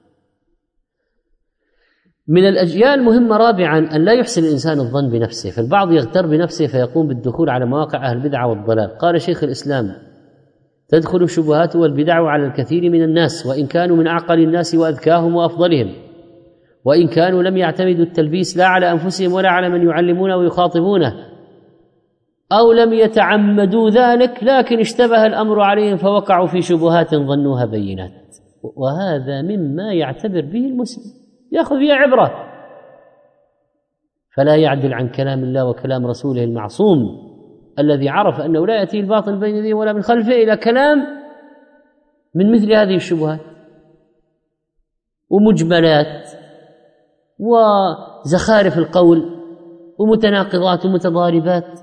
[SPEAKER 1] من الأجيال مهمة رابعا أن لا يحسن الإنسان الظن بنفسه، فالبعض يغتر بنفسه فيقوم بالدخول على مواقع أهل البدع والضلال. قال شيخ الإسلام: تدخل الشبهات والبدع على الكثير من الناس، وإن كانوا من أعقل الناس وأذكاهم وأفضلهم، وإن كانوا لم يعتمدوا التلبيس لا على أنفسهم ولا على من يعلمونه ويخاطبونه، أو لم يتعمدوا ذلك، لكن اشتبه الأمر عليهم فوقعوا في شبهات ظنوها بينات. وهذا مما يعتبر به المسلم، يأخذ فيها عبرة، فلا يعدل عن كلام الله وكلام رسوله المعصوم الذي عرف أنه لا يأتي الباطل بين يديه ولا من خلفه إلى كلام من مثل هذه الشبهات ومجملات وزخارف القول ومتناقضات ومتضاربات.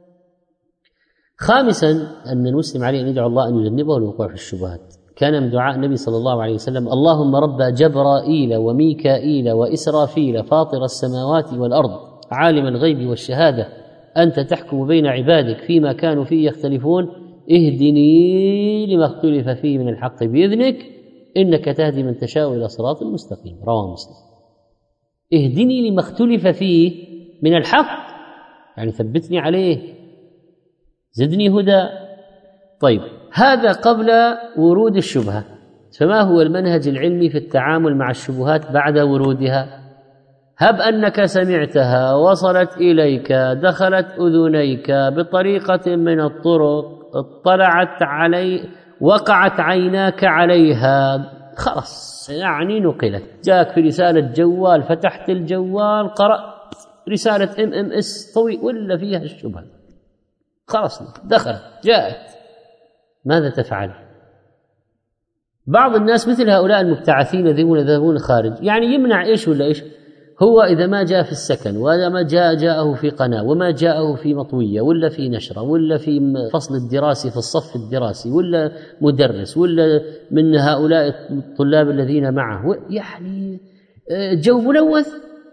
[SPEAKER 1] خامسا أن المسلم عليه أن يدعو الله أن يجنبه الوقوع في الشبهات. كان من دعاء النبي صلى الله عليه وسلم: اللهم رب جبرائيل وميكائيل وإسرافيل فاطر السماوات والأرض عالم الغيب والشهادة أنت تحكم بين عبادك فيما كانوا فيه يختلفون اهدني لما اختلف فيه من الحق بإذنك إنك تهدي من تشاء إلى صراط مستقيم. رواه مسلم. اهدني لما اختلف فيه من الحق، يعني ثبتني عليه، زدني هدى. طيب، هذا قبل ورود الشبهة. فما هو المنهج العلمي في التعامل مع الشبهات بعد ورودها؟ هب أنك سمعتها، وصلت إليك، دخلت أذنيك بطريقة من الطرق، اطلعت علي، وقعت عيناك عليها، خلاص يعني نقلت، جاءك في رسالة جوال، فتحت الجوال قرأت رسالة MMS طويل ولا فيها الشبهة، خلاص دخلت جاءت، ماذا تفعل؟ بعض الناس مثل هؤلاء المبتعثين يذهبون خارج، يعني يمنع إيش ولا إيش؟ هو إذا ما جاء في السكن، وإذا ما جاءه في قناة، وما جاءه في مطوية ولا في نشرة ولا في فصل الدراسي في الصف الدراسي ولا مدرس ولا من هؤلاء الطلاب الذين معه، يعني جو ملوث.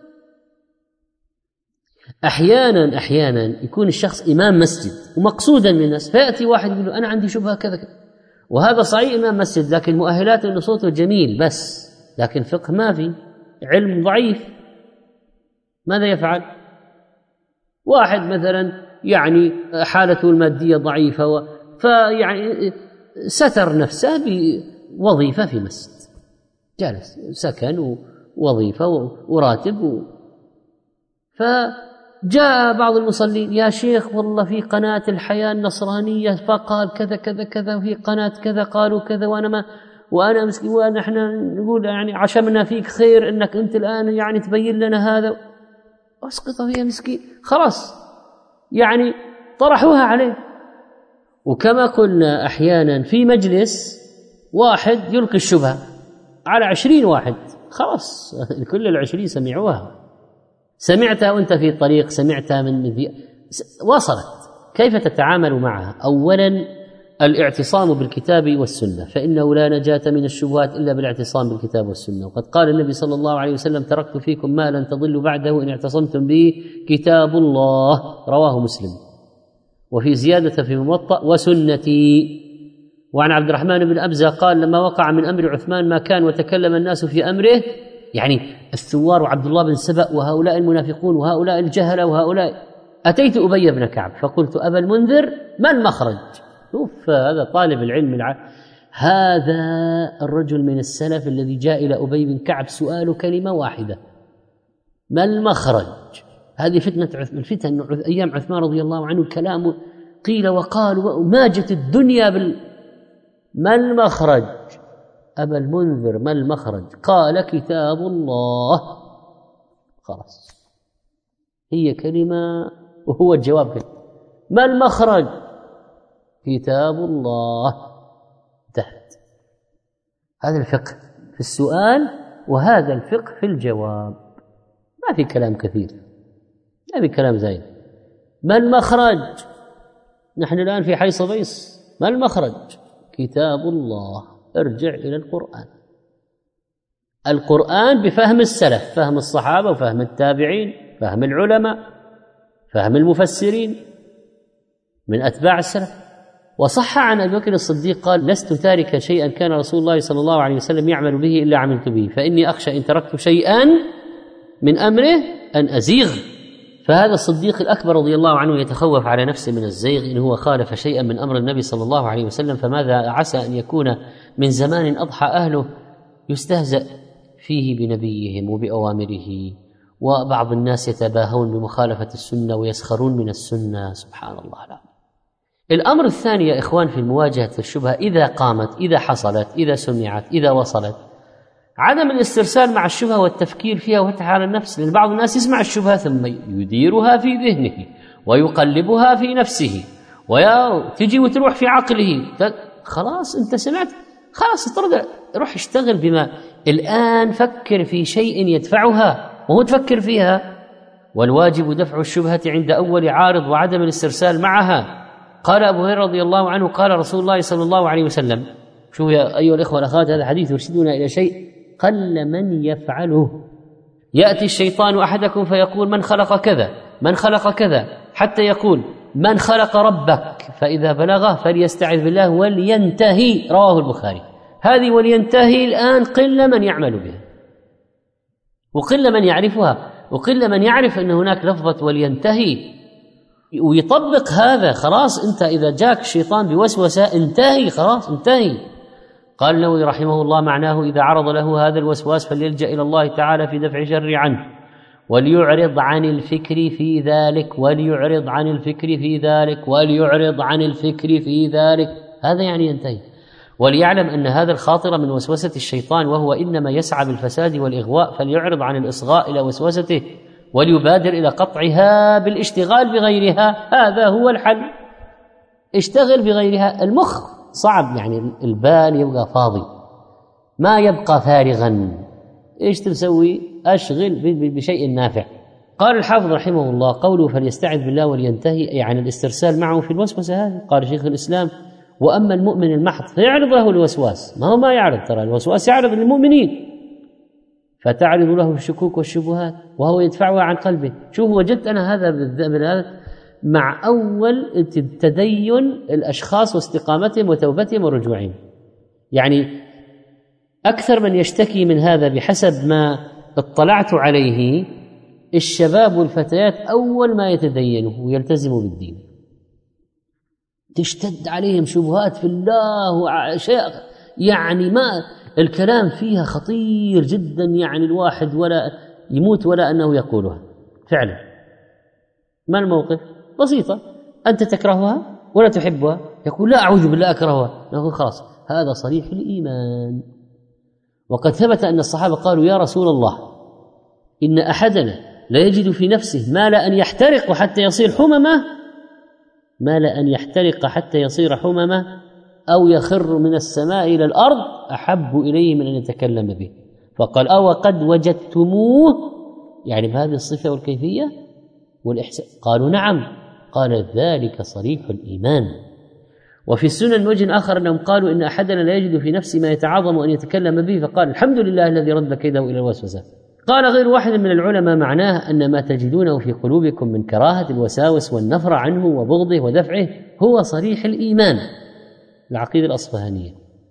[SPEAKER 1] أحيانا يكون الشخص إمام مسجد ومقصودا من الناس، فيأتي واحد يقول له أنا عندي شبهة كذا كذا، وهذا صحيح إمام مسجد، لكن مؤهلات إنه صوته جميل بس، لكن فقه ما في، علم ضعيف. ماذا يفعل؟ واحد مثلا يعني حالته المادية ضعيفة، فيعني ستر نفسه بوظيفة في مسجد، جالس سكن ووظيفة وراتب فجاء بعض المصلين، يا شيخ والله في قناة الحياة النصرانية فقال كذا كذا كذا، وفي قناة كذا قالوا كذا، وأنا مسكين، ونحن نقول يعني عشمنا فيك خير أنك أنت الآن يعني تبين لنا هذا، أسقط فيها مسكين، خلاص يعني طرحوها عليه. وكما قلنا أحيانا في مجلس واحد يلقي الشبهة على 20 واحد، خلاص كل 20 سمعوها، سمعتها وأنت في الطريق، سمعتها من وصلت. كيف تتعامل معها؟ أولا الاعتصام بالكتاب والسنة، فإنه لا نجاة من الشبهات إلا بالاعتصام بالكتاب والسنة. وقد قال النبي صلى الله عليه وسلم: تركت فيكم ما لن تضلوا بعده إن اعتصمتم به كتاب الله، رواه مسلم. وفي زيادة في الموطأ: وسنتي. وعن عبد الرحمن بن أبزة قال: لما وقع من أمر عثمان ما كان وتكلم الناس في أمره، يعني الثوار وعبد الله بن سبأ وهؤلاء المنافقون وهؤلاء الجهلة وهؤلاء، أتيت أبي بن كعب فقلت: أبا المنذر ما المخرج؟ شوف هذا طالب العلم هذا الرجل من السلف الذي جاء إلى أبي بن كعب سؤال كلمة واحدة: ما المخرج؟ هذه فتنة الفتن أيام عثمان رضي الله عنه، الكلام قيل وقال وماجت الدنيا ما المخرج؟ أبا المنذر ما المخرج؟ قال: كتاب الله. خلاص هي كلمة وهو الجواب كلمة. ما المخرج؟ كتاب الله. انتهت. هذا الفقه في السؤال، وهذا الفقه في الجواب، ما في كلام كثير، ما في كلام زايد. ما المخرج؟ نحن الآن في حي صبيص، ما المخرج؟ كتاب الله. ارجع إلى القرآن بفهم السلف، فهم الصحابة وفهم التابعين، فهم العلماء، فهم المفسرين من أتباع السلف. وصح عن أبي بكر الصديق قال: لست تاركا شيئا كان رسول الله صلى الله عليه وسلم يعمل به إلا عملت به، فإني أخشى إن تركت شيئا من أمره أن أزيغ. فهذا الصديق الأكبر رضي الله عنه يتخوف على نفسه من الزيغ إن هو خالف شيئا من أمر النبي صلى الله عليه وسلم، فماذا عسى أن يكون من زمان أضحى أهله يستهزأ فيه بنبيهم وبأوامره، وبعض الناس يتباهون بمخالفة السنة ويسخرون من السنة. سبحان الله. لا. الأمر الثاني يا إخوان في مواجهة الشبهة، إذا قامت، إذا حصلت، إذا سمعت، إذا وصلت، عدم الاسترسال مع الشبهة والتفكير فيها وفتح على النفس. لأن بعض الناس يسمع الشبهة ثم يديرها في ذهنه ويقلبها في نفسه وتجي وتروح في عقله. خلاص أنت سمعت، خلاص روح اشتغل بما الآن، فكر في شيء يدفعها وهو تفكر فيها. والواجب دفع الشبهة عند أول عارض وعدم الاسترسال معها. قال أبو هريرة رضي الله عنه: قال رسول الله صلى الله عليه وسلم، شوفوا يا أيها الإخوة والأخوات، هذا حديث يرشدنا إلى شيء قل من يفعله. يأتي الشيطان أحدكم فيقول: من خلق كذا، من خلق كذا، حتى يقول: من خلق ربك، فإذا بلغه فليستعذ بالله ولينتهي. رواه البخاري. هذه ولينتهي الآن قل من يعمل بها وقل من يعرفها. وقل من يعرف أن هناك لفظة ولينتهي ويطبق هذا. خلاص أنت إذا جاك الشيطان بوسوسة انتهي، خلاص انتهي. قال النووي رحمه الله معناه إذا عرض له هذا الوسواس فليلجأ إلى الله تعالى في دفع شر عنه وليعرض عن الفكر في ذلك وليعرض عن الفكر في ذلك وليعرض عن الفكر في ذلك، هذا يعني ينتهي. وليعلم أن هذا الخاطر من وسوسة الشيطان وهو إنما يسعى بالفساد والإغواء، فليعرض عن الإصغاء إلى وسوسته وليبادر إلى قطعها بالاشتغال بغيرها، هذا هو الحل. اشتغل بغيرها. المخ صعب، يعني البال يبقى فاضي ما يبقى فارغا، ايش تسوي؟ اشغل بشيء نافع. قال الحافظ رحمه الله قوله فليستعذ بالله ولينتهي أي عن الاسترسال معه في الوسوسة هذه. قال شيخ الإسلام وأما المؤمن المحض فيعرض له الوسواس، ما هو ما يعرض، ترى الوسواس يعرض للمؤمنين، فتعرض له الشكوك والشبهات وهو يدفعها عن قلبه. شوف وجدت أنا هذا مع أول تدين الأشخاص واستقامتهم وتوبتهم ورجوعهم، يعني أكثر من يشتكي من هذا بحسب ما اطلعت عليه الشباب والفتيات أول ما يتدينوا ويلتزموا بالدين تشتد عليهم شبهات في الله وشيء، يعني ما الكلام فيها خطير جدا، يعني الواحد ولا يموت ولا أنه يقولها فعلا. ما الموقف؟ بسيطة، أنت تكرهها ولا تحبها، يقول لا أعوذ بالله أكرهها، نقول خلاص هذا صريح الإيمان. وقد ثبت أن الصحابة قالوا يا رسول الله إن أحدنا لا يجد في نفسه ما لا أن يحترق حتى يصير حممة، ما لا أن يحترق حتى يصير حممة أو يخر من السماء إلى الأرض أحب إليه من أن يتكلم به. فقال أو قد وجدتموه، يعني بهذه الصفة والكيفية والإحسان؟ قالوا نعم. قال ذلك صريح الإيمان. وفي السنن من وجه آخر أنهم قالوا إن أحدنا لا يجد في نفسه ما يتعاظم أن يتكلم به، فقال الحمد لله الذي رد كيده إلى الوسوسة. قال غير واحد من العلماء معناه أن ما تجدونه في قلوبكم من كراهة الوساوس والنفر عنه وبغضه ودفعه هو صريح الإيمان، العقيدة الأصفهانية.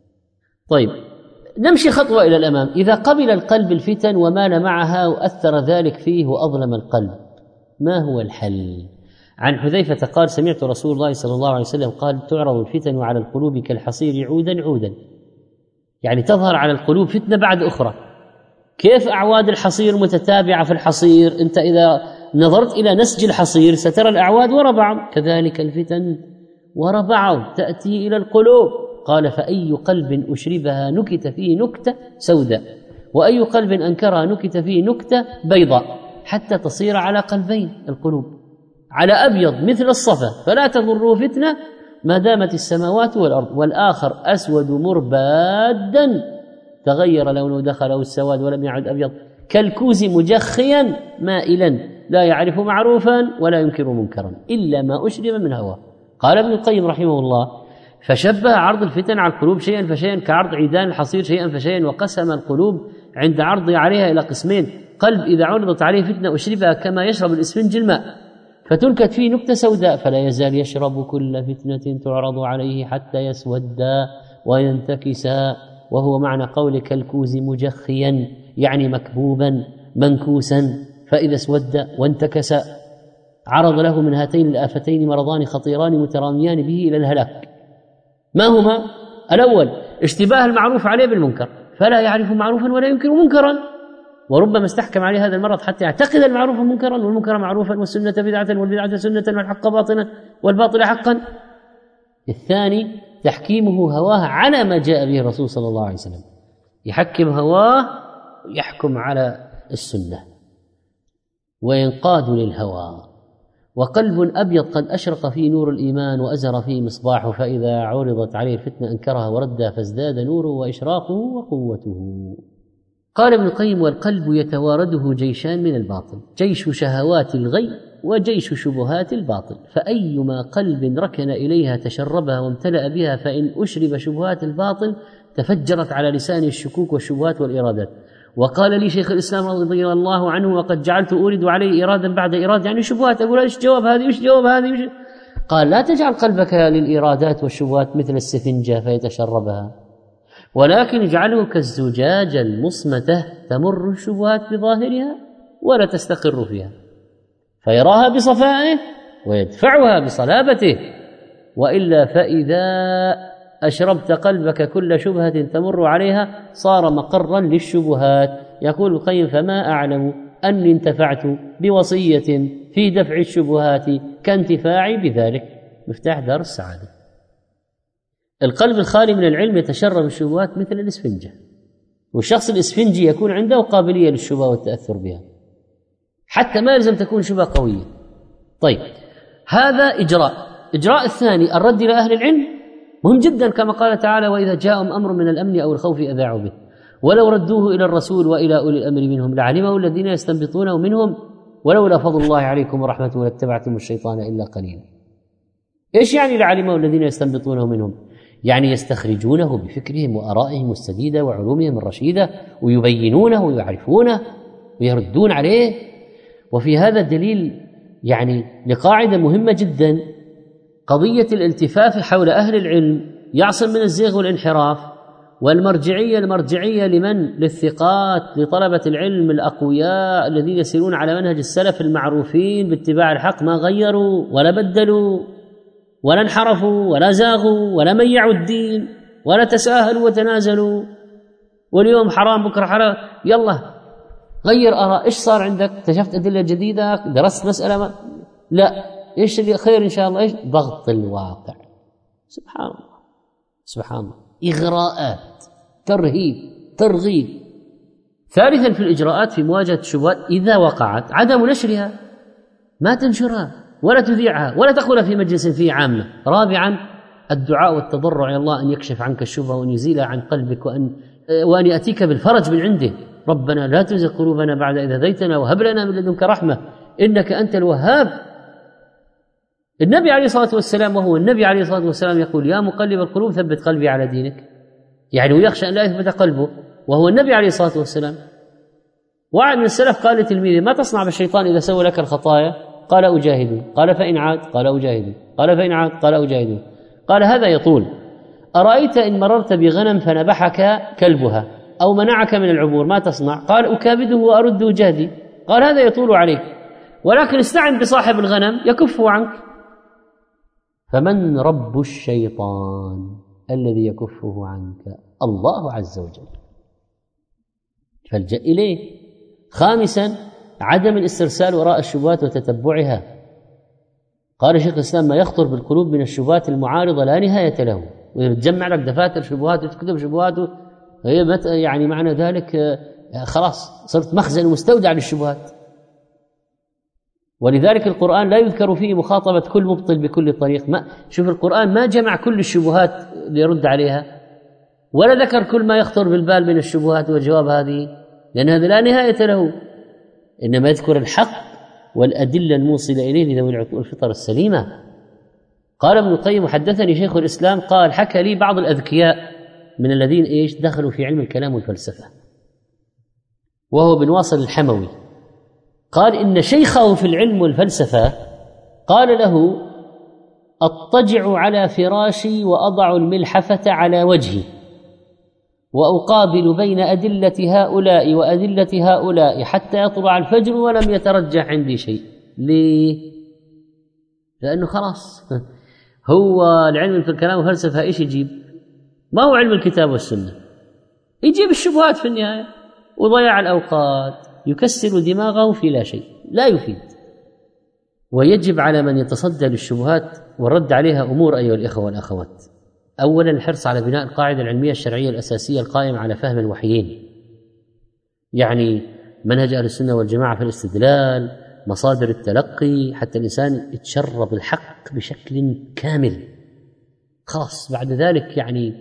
[SPEAKER 1] طيب نمشي خطوة إلى الأمام. إذا قبل القلب الفتن ومال معها وأثر ذلك فيه وأظلم القلب، ما هو الحل؟ عن حذيفة قال سمعت رسول الله صلى الله عليه وسلم قال تعرض الفتن على القلوب كالحصير عودا عودا، يعني تظهر على القلوب فتنة بعد أخرى. كيف أعواد الحصير متتابعة في الحصير؟ أنت إذا نظرت إلى نسج الحصير سترى الأعواد وراء بعض، كذلك الفتن وراء بعض تأتي إلى القلوب. قال فأي قلب أشربها نكت فيه نكتة سوداء، وأي قلب أنكرها نكت فيه نكتة بيضاء، حتى تصير على قلبين القلوب، على أبيض مثل الصفا فلا تضره فتنة ما دامت السماوات والأرض، والآخر أسود مربادا تغير لونه دخله السواد ولم يعد أبيض، كالكوز مجخيا مائلا لا يعرف معروفا ولا ينكر منكرا إلا ما أشرب من هواه. قال ابن القيم رحمه الله فشبه عرض الفتن على القلوب شيئا فشيئا كعرض عيدان الحصير شيئا فشيئا، وقسم القلوب عند عرضه عليها إلى قسمين: قلب إذا عرضت عليه فتنة أشربها كما يشرب الإسفنج الماء فتنكت فيه نكتة سوداء فلا يزال يشرب كل فتنة تعرض عليه حتى يسودا وينتكسا، وهو معنى قولك الكوز مجخيا يعني مكبوبا منكوسا، فإذا اسود وانتكس عرض له من هاتين الآفتين مرضان خطيران متراميان به إلى الهلاك. ما هما؟ الأول اشتباه المعروف عليه بالمنكر فلا يعرف معروفا ولا ينكر منكرا، وربما استحكم عليه هذا المرض حتى يعتقد المعروف منكرا والمنكر معروفا والسنة بدعة والبدعة سنة والحق باطلا والباطل حقا. الثاني تحكيمه هواه على ما جاء به الرسول صلى الله عليه وسلم، يحكم هواه يحكم على السنة وينقاد للهوى. وقلب أبيض قد أشرق فيه نور الإيمان وأزهر فيه مصباحه، فإذا عرضت عليه الفتنة أنكرها وردها فازداد نوره وإشراقه وقوته. قال ابن القيم والقلب يتوارده جيشان من الباطل: جيش شهوات الغي وجيش شبهات الباطل، فأيما قلب ركن إليها تشربها وامتلأ بها، فإن أشرب شبهات الباطل تفجرت على لسانه الشكوك والشبهات والإرادات. وقال لي شيخ الإسلام رضي الله عنه وقد جعلت أورد عليه إرادا بعد إراد، يعني شبهات، أقول إيش جواب هذه إيش جواب هذه. قال لا تجعل قلبك للإرادات والشبهات مثل السفنجة فيتشربها، ولكن اجعله كالزجاجة المصمتة تمر الشبهات بظاهرها ولا تستقر فيها، فيراها بصفائه ويدفعها بصلابته، وإلا فإذا أشربت قلبك كل شبهة تمر عليها صار مقرا للشبهات. يقول القيم: فما أعلم أني انتفعت بوصية في دفع الشبهات كانتفاعي بذلك. مفتاح دار السعادة. القلب الخالي من العلم يتشرب الشبهات مثل الإسفنجة، والشخص الإسفنجي يكون عنده قابلية للشبهة والتأثر بها، حتى ما يلزم تكون شبهة قوية. طيب، هذا إجراء الثاني الرد إلى أهل العلم مهم جدا، كما قال تعالى: وإذا جاءهم أمر من الأمن أو الخوف أذاعوا به ولو ردوه إلى الرسول وإلى أولي الأمر منهم لعلمه الذين يستنبطونه منهم ولولا فضل الله عليكم ورحمته لاتبعتم الشيطان إلا قليلا. إيش يعني لعلمه الذين يستنبطونه منهم؟ يعني يستخرجونه بفكرهم وآرائهم السديدة وعلومهم الرشيدة، ويبينونه ويعرفونه ويردون عليه. وفي هذا دليل يعني لقاعدة مهمة جدا، قضية الالتفاف حول أهل العلم يعصم من الزيغ والانحراف، المرجعية لمن؟ للثقات، لطلبة العلم الأقوياء الذين يسيرون على منهج السلف المعروفين باتباع الحق، ما غيروا ولا بدلوا ولا انحرفوا ولا زاغوا ولا ميعوا الدين ولا تساهلوا وتنازلوا، واليوم حرام بكرة حلال، يلا غير آراء. إيش صار عندك؟ اكتشفت أدلة جديدة؟ درست مسألة ما؟ لا، إيش اللي خير إن شاء الله؟ إيش؟ ضغط الواقع. سبحان الله سبحان الله، إغراءات، ترهيب، ترغيب. ثالثا في الإجراءات في مواجهة الشبهات إذا وقعت عدم نشرها، ما تنشرها ولا تذيعها ولا تقولها في مجلس فيه عامة. رابعا الدعاء والتضرع إلى الله أن يكشف عنك الشبهة وأن يزيلها عن قلبك، وأن يأتيك بالفرج من عنده. ربنا لا تزغ قلوبنا بعد إذ هديتنا وهب لنا من لدنك رحمة إنك أنت الوهاب. النبي عليه الصلاة والسلام وهو النبي عليه الصلاة والسلام يقول: يا مقلب القلوب ثبت قلبي على دينك، يعني ويخشى أن لا يثبت قلبه وهو النبي عليه الصلاة والسلام. واحد من السلف قال لتلميذه: ما تصنع بالشيطان إذا سوى لك الخطايا؟ قال: أجاهده. قال: فإن عاد؟ قال: أجاهده. قال: فإن عاد؟ قال: أجاهده. قال: هذا يطول. أرأيت إن مررت بغنم فنبحك كلبها أو منعك من العبور ما تصنع؟ قال: أكابده وأرده جهدي. قال: هذا يطول عليك، ولكن استعن بصاحب الغنم يكفه عنك. فمن رب الشيطان الذي يكفه عنك؟ الله عز وجل، فالجأ إليه. خامسا عدم الاسترسال وراء الشبهات وتتبعها. قال شيخ الإسلام: ما يخطر بالقلوب من الشبهات المعارضة لا نهاية له، وتجمع لك دفاتر شبهات وتكتب شبهات، يعني معنى ذلك خلاص صرت مخزن مستودع للشبهات. ولذلك القرآن لا يذكر فيه مخاطبة كل مبطل بكل طريق. شوف القرآن ما جمع كل الشبهات ليرد عليها، ولا ذكر كل ما يخطر بالبال من الشبهات والجواب هذه، لأن هذا لا نهاية له، إنما يذكر الحق والأدلة الموصلة إليه لذوي العقول الفطر السليمة. قال ابن القيم: حدثني شيخ الإسلام قال: حكى لي بعض الأذكياء من الذين دخلوا في علم الكلام والفلسفة، وهو بن واصل الحموي، قال إن شيخه في العلم والفلسفة قال له: أضطجع على فراشي وأضع الملحفة على وجهي وأقابل بين أدلة هؤلاء وأدلة هؤلاء حتى يطلع الفجر ولم يترجح عندي شيء. ليه؟ لأنه خلاص هو العلم في الكلام والفلسفة إيش يجيب؟ ما هو علم الكتاب والسنة، يجيب الشبهات في النهاية وضياع الأوقات، يكسر دماغه في لا شيء، لا يفيد. ويجب على من يتصدى للشبهات والرد عليها أمور أيها الإخوة والأخوات. أولا الحرص على بناء القاعدة العلمية الشرعية الأساسية القائمة على فهم الوحيين، يعني منهج أهل السنة والجماعة في الاستدلال، مصادر التلقي، حتى الإنسان يتشرب الحق بشكل كامل. خلاص بعد ذلك يعني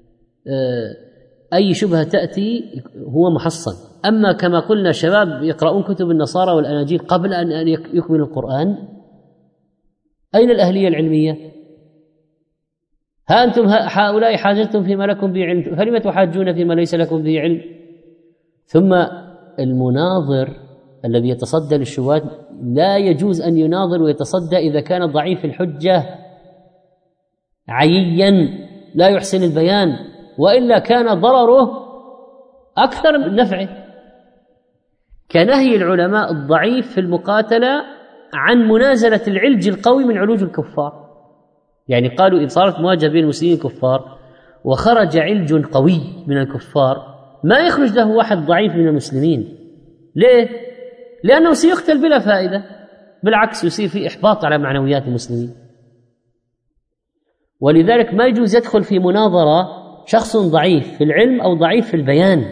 [SPEAKER 1] أي شبهة تأتي هو محصن. أما كما قلنا شباب يقرؤون كتب النصارى والأناجيل قبل أن يكملوا القرآن، أين الأهلية العلمية؟ ها أنتم هؤلاء حاجتم فيما لكم به علم فلم تحاجون فيما ليس لكم به علم. ثم المناظر الذي يتصدى للشبهات لا يجوز أن يناظر ويتصدى إذا كان ضعيف الحجة عيا لا يحسن البيان، وإلا كان ضرره أكثر من نفعه. كنهي العلماء الضعيف في المقاتلة عن منازلة العلج القوي من علوج الكفار. يعني قالوا إذا صارت مواجهة بين المسلمين والكفار وخرج علج قوي من الكفار ما يخرج له واحد ضعيف من المسلمين. ليه؟ لأنه سيقتل بلا فائدة، بالعكس يصير في إحباط على معنويات المسلمين. ولذلك ما يجوز يدخل في مناظرة شخص ضعيف في العلم أو ضعيف في البيان.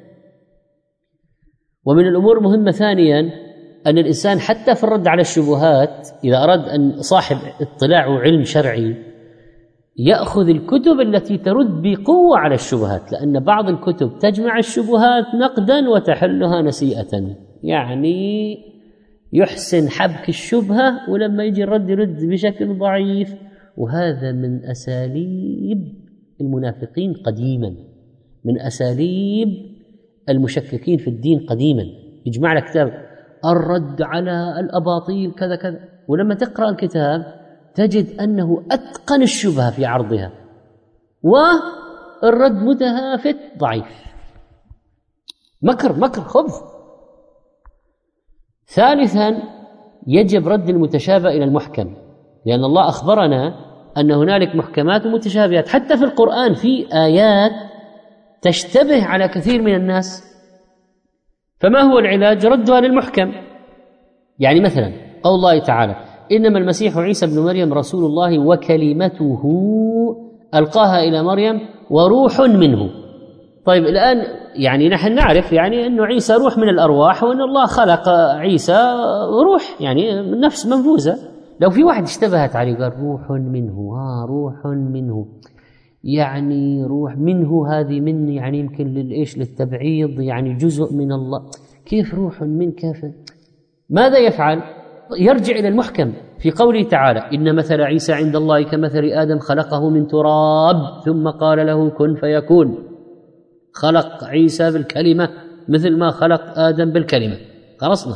[SPEAKER 1] ومن الأمور مهمة ثانيا أن الإنسان حتى في الرد على الشبهات إذا أراد أن صاحب اطلاع وعلم شرعي يأخذ الكتب التي ترد بقوة على الشبهات، لأن بعض الكتب تجمع الشبهات نقدا وتحلها نسيئة، يعني يحسن حبك الشبهة ولما يجي الرد يرد بشكل ضعيف. وهذا من أساليب المنافقين قديما، من أساليب المشككين في الدين قديما. يجمع لك كتاب الرد على الأباطيل كذا كذا، ولما تقرأ الكتاب تجد أنه أتقن الشبهة في عرضها والرد متهافت ضعيف، مكر خبث. ثالثا يجب رد المتشابه إلى المحكم، لأن الله أخبرنا أن هنالك محكمات ومتشابهات. حتى في القرآن في آيات تشتبه على كثير من الناس، فما هو العلاج؟ ردها للمحكم. يعني مثلا قول الله تعالى إنما المسيح عيسى ابن مريم رسول الله وكلمته ألقاها إلى مريم وروح منه. طيب الآن يعني نحن نعرف يعني أنه عيسى روح من الأرواح، وأن الله خلق عيسى روح يعني نفس منفوسة. لو في واحد اشتبهت عليه قال روح منه، روح منه، يعني روح منه هذه من يعني يمكن للتبعيض، يعني جزء من الله، كيف روح من كيف؟ ماذا يفعل؟ يرجع إلى المحكم في قوله تعالى إن مثل عيسى عند الله كمثل آدم خلقه من تراب ثم قال له كن فيكون. خلق عيسى بالكلمة مثل ما خلق آدم بالكلمة، خلصنا.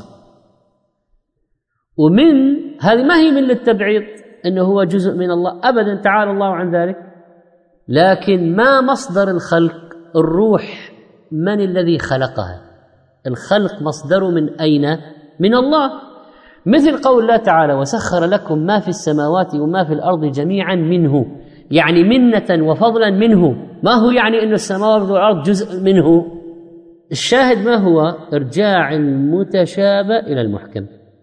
[SPEAKER 1] ومن هذه ما هي من للتبعيض أنه هو جزء من الله أبدا، تعالى الله عن ذلك. لكن ما مصدر الخلق؟ الروح من الذي خلقها؟ الخلق مصدر من أين؟ من الله. مثل قول الله تعالى وسخر لكم ما في السماوات وما في الأرض جميعا منه، يعني منة وفضلا منه. ما هو يعني أن السماوات والأرض جزء منه؟ الشاهد ما هو؟ ارجاع المتشابه إلى المحكم.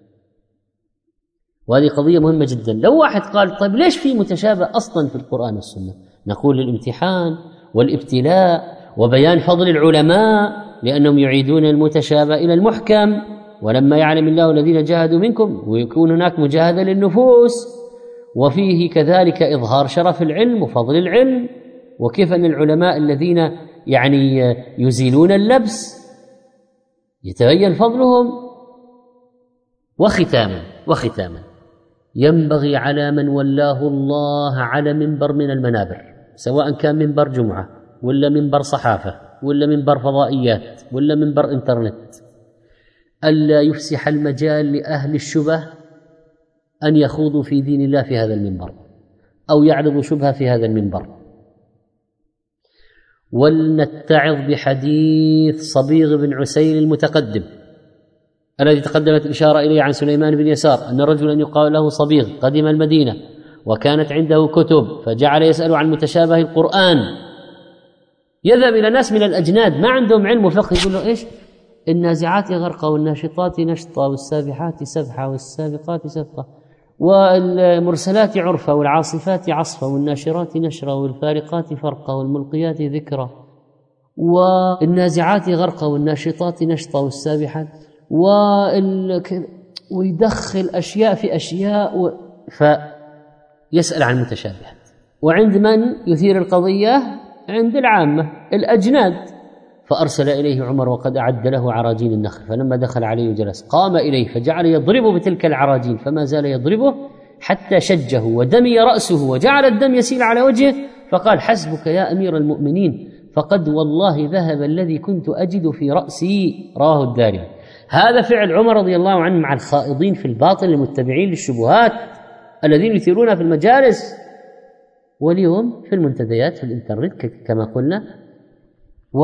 [SPEAKER 1] وهذه قضية مهمة جدا. لو واحد قال طيب ليش في متشابه أصلا في القرآن والسنة؟ نقول الامتحان والابتلاء وبيان فضل العلماء لأنهم يعيدون المتشابه إلى المحكم، ولما يعلم الله الذين جاهدوا منكم ويكون هناك مجاهدة للنفوس، وفيه كذلك إظهار شرف العلم وفضل العلم، وكيف أن العلماء الذين يعني يزيلون اللبس يتبين فضلهم. وختاما ينبغي على من ولاه الله على منبر من المنابر، سواء كان منبر جمعة ولا منبر صحافة ولا منبر فضائيات ولا منبر انترنت، ألا يفسح المجال لأهل الشبه أن يخوضوا في دين الله في هذا المنبر أو يعرضوا شبهة في هذا المنبر. ولنتعظ بحديث صبيغ بن عسيل المتقدم الذي تقدمت الإشارة إليه عن سليمان بن يسار أن رجلا يقال له صبيغ قدم المدينة وكانت عنده كتب، فجعل يسأل عن متشابه القرآن. يذهب إلى ناس من الأجناد ما عندهم علم وفقه، يقول له إيش؟ النازعات غرقا والناشطات نشطا والسابحات سبحا والسابقات سبقا والمرسلات عرفا والعاصفات عصفا والناشرات نشرا والفارقات فرقا والملقيات ذكرا والنازعات غرقا والناشطات نشطا والسابحات ويدخل أشياء في أشياء فيسأل عن المتشابهات. وعند من يثير القضية؟ عند العامة الأجناد. فأرسل إليه عمر وقد أعد له عراجين النخل، فلما دخل عليه وجلس قام إليه فجعل يضربه بتلك العراجين، فما زال يضربه حتى شجه ودمي رأسه وجعل الدم يسيل على وجهه، فقال حسبك يا أمير المؤمنين فقد والله ذهب الذي كنت أجد في رأسي. رواه الدارمي. هذا فعل عمر رضي الله عنه مع الخائضين في الباطل المتبعين للشبهات الذين يثيرونها في المجالس، واليوم في المنتديات في الإنترنت كما قلنا.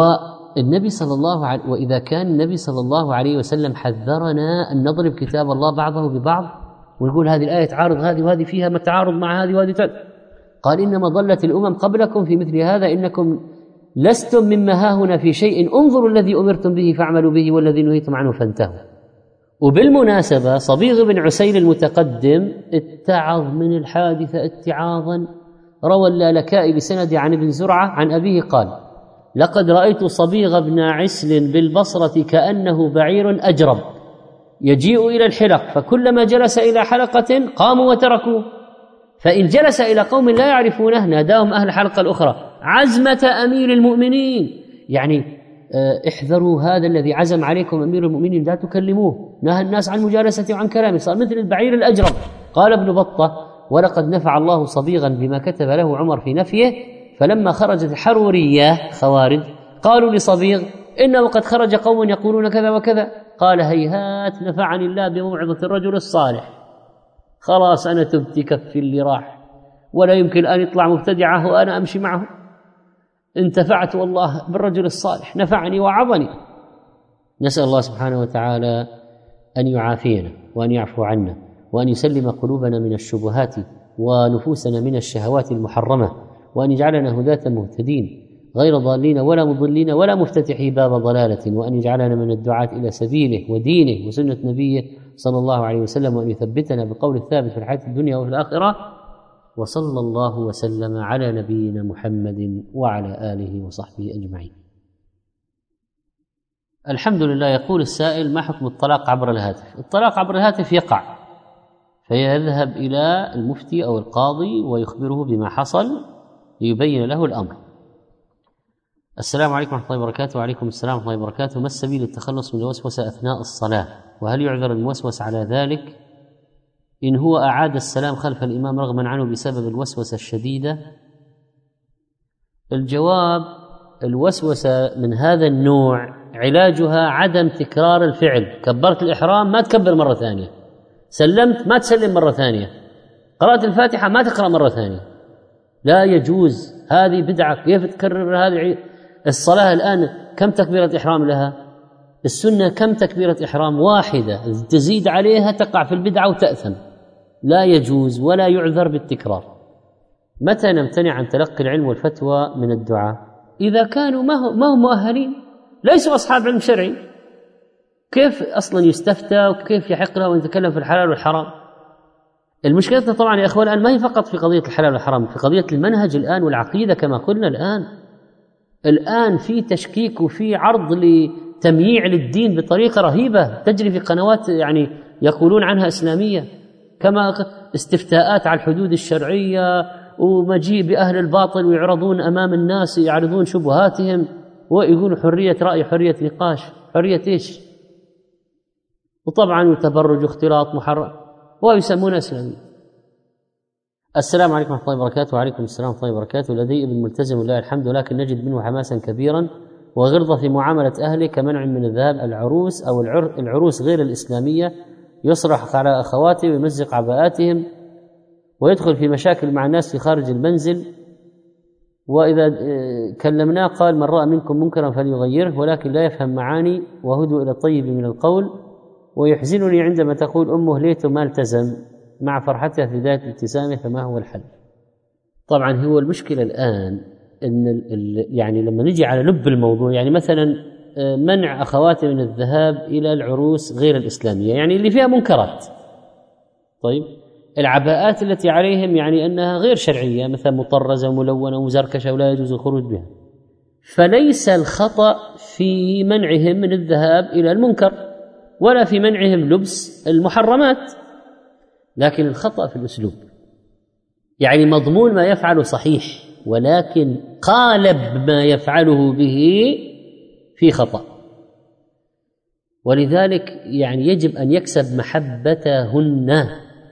[SPEAKER 1] وإذا كان النبي صلى الله عليه وسلم حذرنا أن نضرب كتاب الله بعضه ببعض ونقول هذه الآية تعارض هذه وهذه فيها ما تعارض مع هذه وهذه قال إنما ضلت الأمم قبلكم في مثل هذا إنكم لستم مما هاهنا في شيء انظروا الذي أمرتم به فاعملوا به والذي نهيتم عنه فانتهوا. وبالمناسبة صبيغ بن عسيل المتقدم اتعظ من الحادثة اتعاظا. روى اللالكائي بسند عن ابن زرعة عن أبيه قال لقد رأيت صبيغ بن عسل بالبصرة كأنه بعير أجرب يجيء إلى الحلق فكلما جلس إلى حلقة قاموا وتركوه فإن جلس إلى قوم لا يعرفونه ناداهم أهل الحلقة الأخرى عزمة أمير المؤمنين، يعني احذروا هذا الذي عزم عليكم أمير المؤمنين لا تكلموه، نهى الناس عن مجالسته وعن كلامه، صار مثل البعير الأجرب. قال ابن بطة ولقد نفع الله صبيغا بما كتب له عمر في نفيه فلما خرجت الحرورية خوارج قالوا لصبيغ إنه قد خرج قوم يقولون كذا وكذا قال هيهات نفعني الله بموعظة الرجل الصالح، خلاص أنا تبت كف اللي راح ولا يمكن أن يطلع مبتدعه وأنا أمشي معه، انتفعت والله بالرجل الصالح نفعني وعظني. نسأل الله سبحانه وتعالى أن يعافينا وأن يعفو عنا وأن يسلم قلوبنا من الشبهات ونفوسنا من الشهوات المحرمة وأن يجعلنا هداة مهتدين غير ضالين ولا مضلين ولا مفتتحي باب ضلالة، وأن يجعلنا من الدعاة إلى سبيله ودينه وسنة نبيه صلى الله عليه وسلم، وأن يثبتنا بقول الثابت في الحياة الدنيا وفي الآخرة. وصلى الله وسلم على نبينا محمد وعلى آله وصحبه أجمعين. الحمد لله. يقول السائل ما حكم الطلاق عبر الهاتف؟ الطلاق عبر الهاتف يقع فيذهب إلى المفتي أو القاضي ويخبره بما حصل ليبين له الأمر. السلام عليكم ورحمة الله وبركاته. وعليكم السلام ورحمة الله وبركاته. ما السبيل للتخلص من الوسوسة أثناء الصلاة؟ وهل يعذر الموسوس على ذلك إن هو أعاد السلام خلف الإمام رغما عنه بسبب الوسوسة الشديدة؟ الجواب: الوسوسة من هذا النوع علاجها عدم تكرار الفعل. كبرت الإحرام ما تكبر مرة ثانية، سلمت ما تسلم مرة ثانية، قرأت الفاتحة ما تقرأ مرة ثانية، لا يجوز، هذه بدعة. كيف تكرر هذه؟ الصلاة الآن كم تكبيرة إحرام لها؟ السنة كم تكبيرة إحرام؟ واحدة، تزيد عليها تقع في البدعة وتأثم. لا يجوز ولا يعذر بالتكرار. متى نمتنع عن تلقي العلم والفتوى من الدعاء؟ إذا كانوا ما هم مؤهلين، ليسوا أصحاب علم شرعي، كيف أصلا يستفتى وكيف يحق له أن يتكلم في الحلال والحرام؟ المشكلة طبعا يا أخوان الآن ما هي فقط في قضية الحلال والحرام، في قضية المنهج الآن والعقيدة كما قلنا. الآن في تشكيك وفي عرض لتمييع للدين بطريقة رهيبة تجري في قنوات يعني يقولون عنها إسلامية، كما استفتاءات على الحدود الشرعية ومجيء بأهل الباطل ويعرضون أمام الناس يعرضون شبهاتهم ويقولوا حرية رأي، حرية نقاش، حرية إيش؟ وطبعا تبرج واختلاط محرم ويسمون إسلامي. السلام عليكم ورحمة الله وبركاته. وعليكم السلام ورحمة الله وبركاته. لدي ابن ملتزم ولله الحمد، ولكن نجد منه حماسا كبيرا وغلظة في معاملة أهله كمنع من الذهاب العروس أو العروس غير الإسلامية، يصرخ على أخواته ويمزق عباءاتهم ويدخل في مشاكل مع الناس في خارج المنزل، وإذا كلمناه قال من رأى منكم منكرا فليغيره، ولكن لا يفهم معاني وهدوا إلى الطيب من القول. ويحزنني عندما تقول أمه ليته ما التزم مع فرحتها في بداية الالتزامه، فما هو الحل؟ طبعا هو المشكلة الآن إن يعني لما نجي على لب الموضوع، يعني مثلا منع أخواته من الذهاب إلى العروس غير الإسلامية يعني اللي فيها منكرات. طيب العباءات التي عليهم يعني أنها غير شرعية، مثلا مطرزة وملونة ومزركشة ولا يجوز الخروج بها، فليس الخطأ في منعهم من الذهاب إلى المنكر ولا في منعهم لبس المحرمات، لكن الخطأ في الأسلوب. يعني مضمون ما يفعله صحيح، ولكن قالب ما يفعله به في خطأ، ولذلك يعني يجب أن يكسب محبتهن.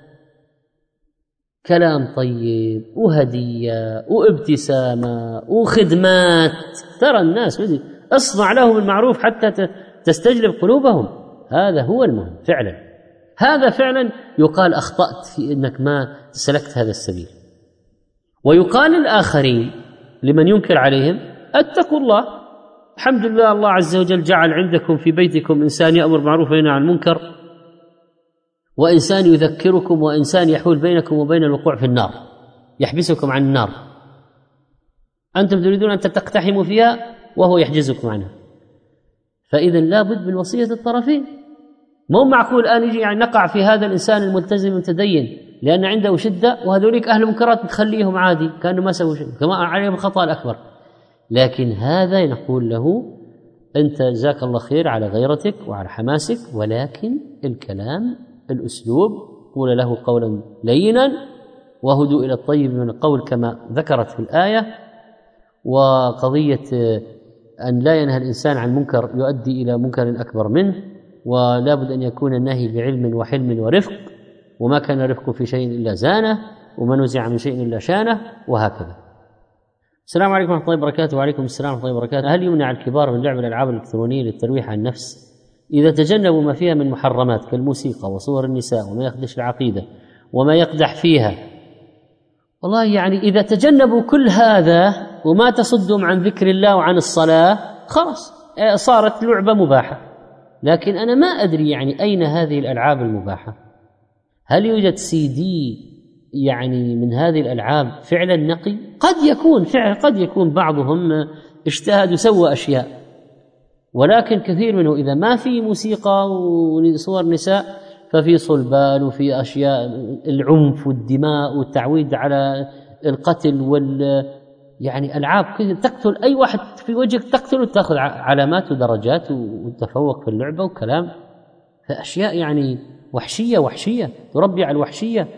[SPEAKER 1] كلام طيب وهدية وابتسامة وخدمات، ترى الناس اصنع لهم المعروف حتى تستجلب قلوبهم، هذا هو المهم فعلا. هذا فعلا يقال أخطأت في أنك ما سلكت هذا السبيل. ويقال للآخرين لمن ينكر عليهم اتقوا الله، الحمد لله الله عز وجل جعل عندكم في بيتكم إنسان يأمر بالمعروف وينهى عن المنكر، وإنسان يذكركم، وإنسان يحول بينكم وبين الوقوع في النار، يحبسكم عن النار. أنتم تريدون أن تقتحموا فيها وهو يحجزكم عنها. فإذا لا بد من وصية الطرفين. مو معقول الآن يجي يعني نقع في هذا الإنسان الملتزم المتدين لأن عنده شدة، وهذوليك أهل المنكرات تخليهم عادي كأنه ما سووا شيء، كما عليهم الخطأ الأكبر. لكن هذا نقول له أنت جزاك الله خير على غيرتك وعلى حماسك، ولكن الكلام الأسلوب قول له قولا لينا وهدوا إلى الطيب من القول كما ذكرت في الآية. وقضية أن لا ينهى الإنسان عن منكر يؤدي إلى منكر أكبر منه، ولا بد أن يكون النهي بعلم وحلم ورفق، وما كان رفق في شيء إلا زانه، وما نزع من شيء إلا شانه، وهكذا. السلام عليكم ورحمة الله وبركاته. وعليكم السلام ورحمة الله وبركاته. هل يمنع الكبار من لعب الألعاب الإلكترونية للترويح عن النفس إذا تجنبوا ما فيها من محرمات كالموسيقى وصور النساء وما يخدش العقيدة وما يقدح فيها؟ والله يعني إذا تجنبوا كل هذا وما تصدهم عن ذكر الله وعن الصلاة خلاص صارت لعبة مباحة. لكن أنا ما أدري يعني أين هذه الألعاب المباحة. هل يوجد CD يعني من هذه الألعاب فعلا نقي؟ قد يكون بعضهم اجتهد وسوى أشياء، ولكن كثير منه إذا ما في موسيقى وصور نساء ففي صلبان وفي أشياء العنف والدماء والتعويد على القتل يعني ألعاب تقتل أي واحد في وجهك تقتل وتأخذ علامات ودرجات وتفوق في اللعبة وكلام، فأشياء يعني وحشية تربي على الوحشية،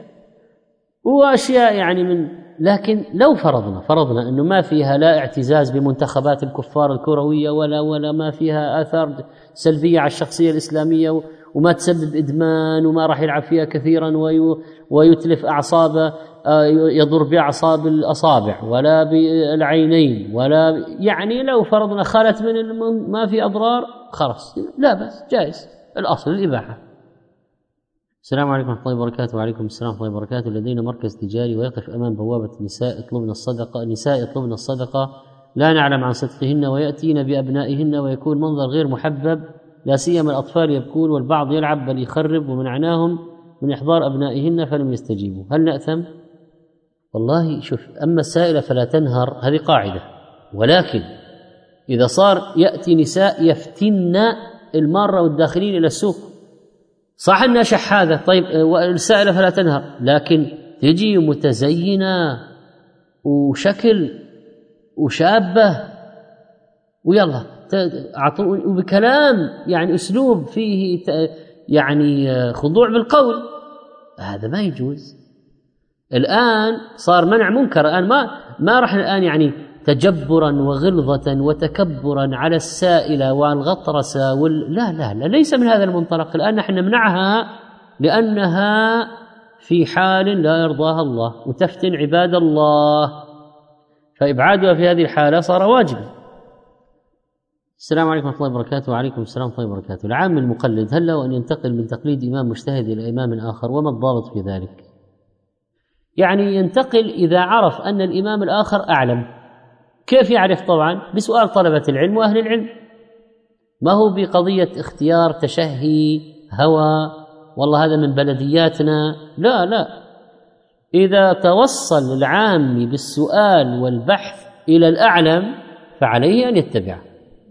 [SPEAKER 1] وأشياء يعني لكن لو فرضنا أنه ما فيها لا اعتزاز بمنتخبات الكفار الكروية ولا ما فيها آثار سلبية على الشخصية الإسلامية، وما تسبب إدمان، وما راح يلعب فيها كثيرا ويتلف أعصابه، يضر بأعصاب الأصابع ولا بالعينين، ولا يعني لو فرضنا خالت من ما في أضرار خلاص لا بس جائز، الأصل الإباحة. السلام عليكم ورحمة الله وبركاته. وعليكم السلام ورحمة الله وبركاته. لدينا مركز تجاري ويقف أمام بوابة نساء يطلبن الصدقة لا نعلم عن صدقهن، ويأتين بأبنائهن ويكون منظر غير محبب، لا سيما الأطفال يبكون والبعض يلعب بل يخرب، ومنعناهم من إحضار أبنائهن فلم يستجيبوا. هل نأثم؟ والله شوف، أما السائلة فلا تنهر، هذه قاعدة، ولكن إذا صار يأتي نساء يفتن المارة والداخلين إلى السوق صح أنها شحاذة، طيب السائلة فلا تنهر، لكن تجي متزينة وشكل وشابة ويلا وبكلام يعني أسلوب فيه يعني خضوع بالقول، هذا ما يجوز. الآن صار منع منكر، الآن ما راح الآن يعني تجبرا وغلظة وتكبرا على السائلة والغطرسة لا ليس من هذا المنطلق. الآن نحن نمنعها لأنها في حال لا يرضاها الله وتفتن عباد الله، فإبعادها في هذه الحالة صار واجبا. السلام عليكم ورحمة الله وبركاته. وعليكم السلام ورحمة الله وبركاته. العام المقلد هل له أن ينتقل من تقليد إمام مجتهد إلى إمام آخر، وما الضابط في ذلك؟ يعني ينتقل إذا عرف أن الإمام الآخر أعلم. كيف يعرف؟ طبعا بسؤال طلبة العلم وأهل العلم، ما هو بقضية اختيار تشهي هوى والله هذا من بلدياتنا، لا، إذا توصل العامي بالسؤال والبحث إلى الأعلم فعليه أن يتبعه.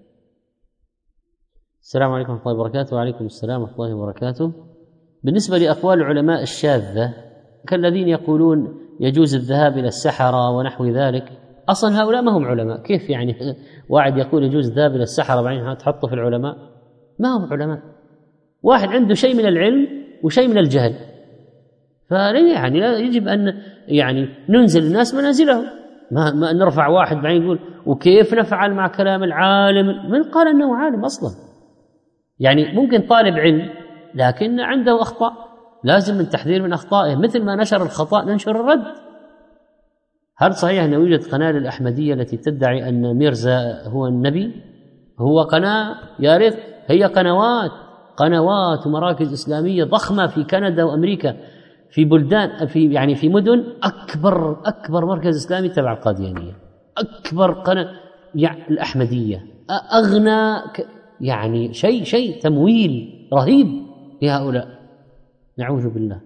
[SPEAKER 1] السلام عليكم ورحمة الله وبركاته. وعليكم السلام ورحمة الله وبركاته. بالنسبة لأقوال العلماء الشاذة كالذين يقولون يجوز الذهاب إلى السحرة ونحو ذلك، أصلا هؤلاء ما هم علماء. كيف يعني واحد يقول يجوز الذهاب إلى السحرة بعدين تحطه في العلماء؟ ما هم علماء، واحد عنده شيء من العلم وشيء من الجهل، يعني يجب أن يعني ننزل الناس منازلهم، ما نرفع واحد بعدين يقول وكيف نفعل مع كلام العالم؟ من قال أنه عالم أصلا؟ يعني ممكن طالب علم لكن عنده أخطاء، لازم التحذير من أخطائه، مثل ما نشر الخطأ ننشر الرد. هل صحيح أن يوجد قناة الأحمدية التي تدعي أن ميرزا هو النبي؟ هو قناة، يا ريت هي قنوات ومراكز إسلامية ضخمة في كندا وأمريكا، في بلدان، في مدن. أكبر مركز إسلامي تبع القاديانية، أكبر قناة يعني الأحمدية. أغنى يعني شيء تمويل رهيب لهؤلاء، نعوذ بالله.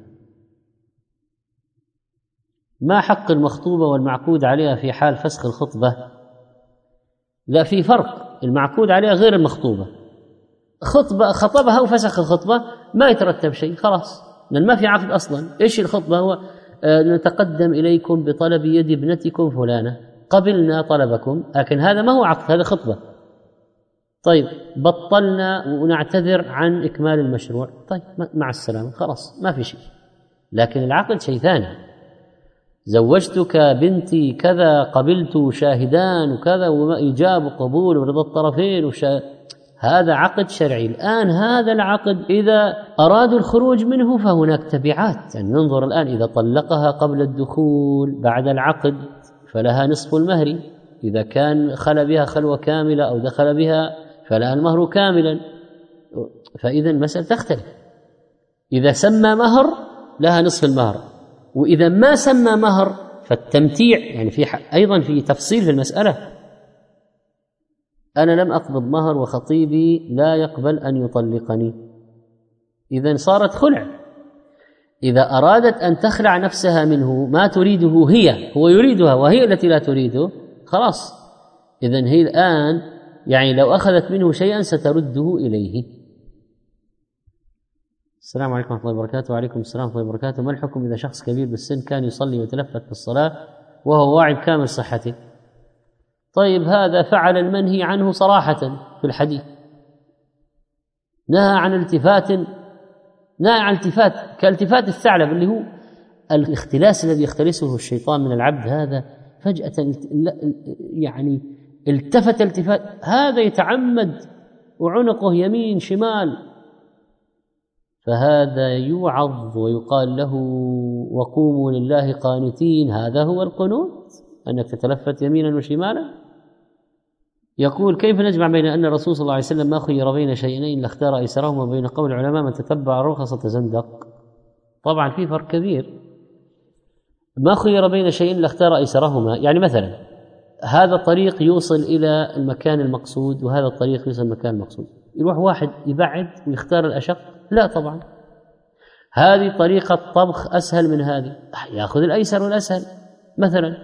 [SPEAKER 1] ما حق المخطوبة والمعقود عليها في حال فسخ الخطبة؟ لا، في فرق، المعقود عليها غير المخطوبة. خطبها وفسخ الخطبة ما يترتب شيء، خلاص، لأن ما في عقد أصلا. إيش الخطبة؟ هو نتقدم إليكم بطلب يد ابنتكم فلانة، قبلنا طلبكم، لكن هذا ما هو عقد، هذا خطبة. طيب بطلنا ونعتذر عن إكمال المشروع، طيب مع السلامة، خلاص ما في شيء. لكن العقد شيء ثاني. زوجتك بنتي كذا، قبلت شاهدان وكذا وإيجاب وقبول ورضا الطرفين هذا عقد شرعي. الآن هذا العقد إذا أرادوا الخروج منه فهناك تبعات. يعني ننظر الآن، إذا طلقها قبل الدخول بعد العقد فلها نصف المهر، إذا كان خلى بها خلوة كاملة أو دخل بها فلها المهر كاملا. فإذا المسألة تختلف. إذا سمى مهر لها نصف المهر، وإذا ما سمى مهر فالتمتيع. يعني في أيضا في تفصيل في المسألة. أنا لم أقبض مهر وخطيبي لا يقبل أن يطلقني، إذن صارت خلع. إذا أرادت أن تخلع نفسها منه ما تريده هو يريدها وهي التي لا تريده، خلاص، إذن هي الآن يعني لو أخذت منه شيئا سترده إليه. السلام عليكم ورحمة الله وبركاته. وعليكم السلام ورحمة الله وبركاته. ما الحكم إذا شخص كبير بالسن كان يصلي ويتلفت في الصلاة وهو واعي بكامل صحته؟ طيب هذا فعل المنهي عنه صراحة في الحديث، نهى عن التفات كالتفات الثعلب، اللي هو الاختلاس الذي يختلسه الشيطان من العبد. هذا فجأة يعني التفت التفات، هذا يتعمد وعنقه يمين شمال، فهذا يوعظ ويقال له وقوموا لله قانتين. هذا هو القنوت، أنك تتلفت يمينا وشمالا. يقول: كيف نجمع بين أن الرسول صلى الله عليه وسلم ما خير بين شيئين لاختار أيسرهما وبين قول العلماء من تتبع الرخص تزندق؟ طبعا في فرق كبير. ما خير بين شيئين لاختار أيسرهما، يعني مثلا هذا الطريق يوصل إلى المكان المقصود وهذا الطريق يوصل المكان المقصود، يروح واحد يبعد ويختار الأشق؟ لا طبعا. هذه طريقة طبخ أسهل من هذه، يأخذ الأيسر والأسهل. مثلا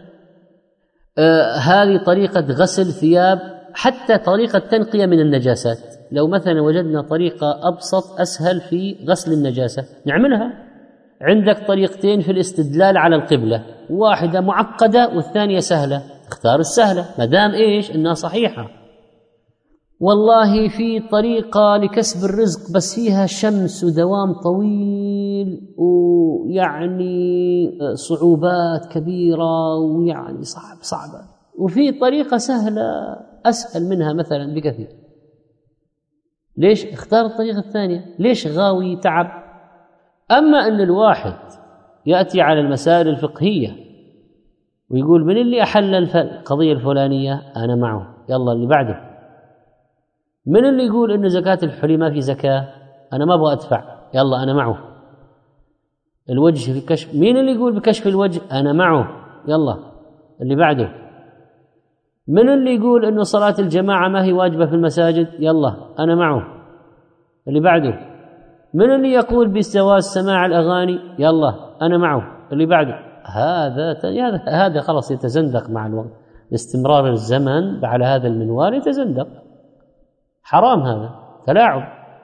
[SPEAKER 1] هذه طريقة غسل ثياب، حتى طريقة تنقية من النجاسات، لو مثلا وجدنا طريقة أبسط أسهل في غسل النجاسة نعملها. عندك طريقتين في الاستدلال على القبلة، واحدة معقدة والثانية سهلة، اختار السهلة ما دام إيش إنها صحيحة. والله في طريقة لكسب الرزق بس فيها شمس ودوام طويل ويعني صعوبات كبيرة ويعني صعبة، وفي طريقة سهلة أسهل منها مثلا بكثير. ليش اختار الطريقة الثانية؟ ليش غاوي تعب؟ أما أن الواحد يأتي على المسائل الفقهية ويقول من اللي أحل القضية الفلانية أنا معه، يلا اللي بعده. من اللي يقول إن زكاة الحلي ما في زكاة أنا ما أبغى أدفع، يلا أنا معه. الوجه في كشف، مين اللي يقول بكشف الوجه أنا معه، يلا اللي بعده. من اللي يقول إنه صلاة الجماعة ما هي واجبة في المساجد، يلا أنا معه اللي بعده. من اللي يقول بجواز سماع الأغاني، يلا أنا معه اللي بعده. هذا خلاص يتزندق مع الوقت، باستمرار الزمن على هذا المنوال يتزندق. حرام، هذا تلاعب.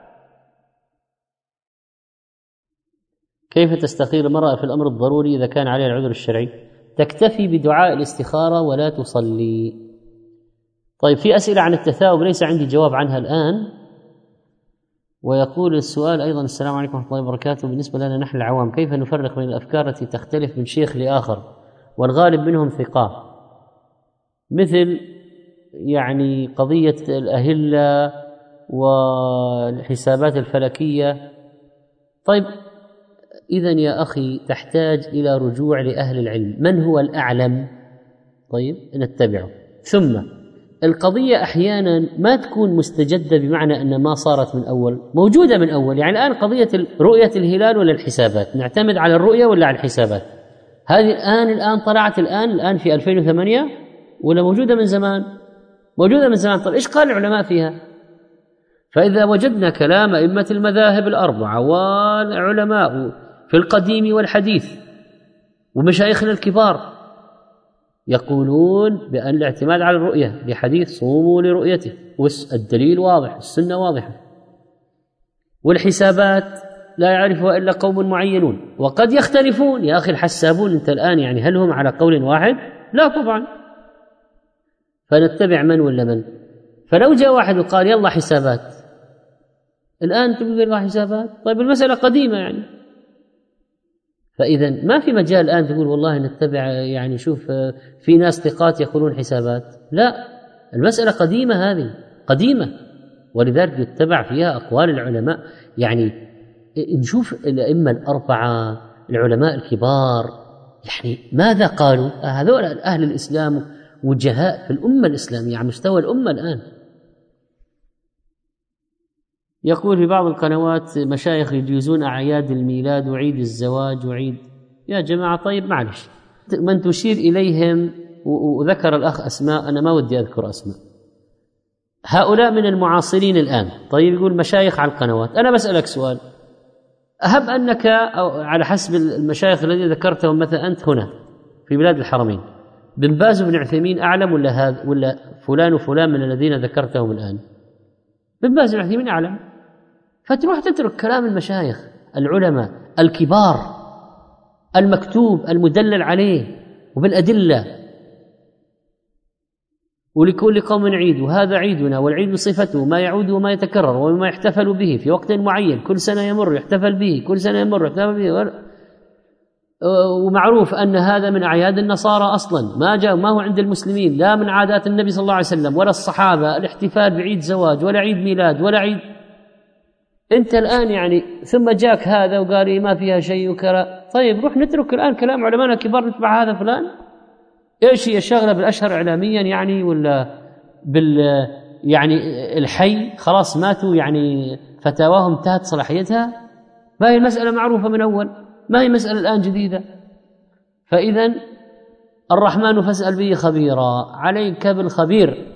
[SPEAKER 1] كيف تستخير المرأة في الأمر الضروري إذا كان عليها العذر الشرعي؟ تكتفي بدعاء الاستخارة ولا تصلي. طيب في أسئلة عن التثاؤب ليس عندي جواب عنها الآن. ويقول السؤال أيضا: السلام عليكم ورحمة الله وبركاته. بالنسبة لنا نحن العوام كيف نفرق بين الأفكار التي تختلف من شيخ لآخر والغالب منهم ثقات، مثل يعني قضية الأهلة والحسابات الفلكية؟ طيب إذن يا أخي تحتاج إلى رجوع لأهل العلم، من هو الأعلم؟ طيب نتبعه. ثم القضية أحيانا ما تكون مستجدة بمعنى أن ما صارت من أول، موجودة من أول. يعني الآن قضية رؤية الهلال ولا الحسابات، نعتمد على الرؤية ولا على الحسابات؟ هذه الآن طلعت الآن في 2008 ولا موجودة من زمان؟ موجودة من زمان. طيب إيش قال العلماء فيها؟ فإذا وجدنا كلام أئمة المذاهب الأربعة والعلماء في القديم والحديث ومشايخنا الكبار يقولون بأن الاعتماد على الرؤية بحديث صوموا لرؤيته، والدليل واضح، السنة واضحة، والحسابات لا يعرفها إلا قوم معينون وقد يختلفون. يا أخي الحسابون أنت الآن يعني هل هم على قول واحد؟ لا طبعا. فنتبع من ولا من؟ فلو جاء واحد وقال يلا حسابات، الآن تقول يلا حسابات، طيب المسألة قديمة يعني. فإذا ما في مجال الآن تقول والله نتبع، يعني شوف في ناس ثقات يقولون حسابات، لا، المسألة قديمة، هذه قديمة، ولذلك يتبع فيها أقوال العلماء. يعني نشوف الأئمة الأربعة العلماء الكبار يعني ماذا قالوا. هذول أهل الإسلام وجهاء في الأمة الإسلامية على مستوى الأمة الآن. يقول في بعض القنوات مشايخ يجيزون أعياد الميلاد وعيد الزواج وعيد، يا جماعة طيب معلش، من تشير إليهم وذكر الأخ أسماء، أنا ما ودي أذكر أسماء، هؤلاء من المعاصرين الآن. طيب يقول مشايخ على القنوات، أنا بسألك سؤال، أهب أنك أو على حسب المشايخ الذين ذكرتهم مثلا أنت هنا في بلاد الحرمين، بن باز وابن عثيمين أعلم ولا فلان وفلان من الذين ذكرتهم الآن؟ بن باز وابن عثيمين أعلم. فتروح تترك كلام المشايخ العلماء الكبار المكتوب المدلل عليه وبالأدلة، ولكل قوم عيد وهذا عيدنا، والعيد صفته ما يعود وما يتكرر وما يحتفل به في وقت معين، كل سنة يمر يحتفل به، كل سنة يمر يحتفل به. ومعروف أن هذا من أعياد النصارى أصلا، ما هو عند المسلمين، لا من عادات النبي صلى الله عليه وسلم ولا الصحابة الاحتفال بعيد زواج ولا عيد ميلاد ولا عيد. أنت الآن يعني ثم جاك هذا وقال لي ما فيها شيء وكذا. طيب روح نترك الآن كلام علماء الكبار نتبع هذا فلان. إيش هي الشغلة بالأشهر إعلاميا يعني ولا يعني الحي خلاص ماتوا يعني فتاواهم انتهت صلاحيتها؟ ما هي المسألة معروفة من أول، ما هي مسألة الآن جديدة. فإذا الرحمن فاسأل به خبيرا، عليك بالخبير.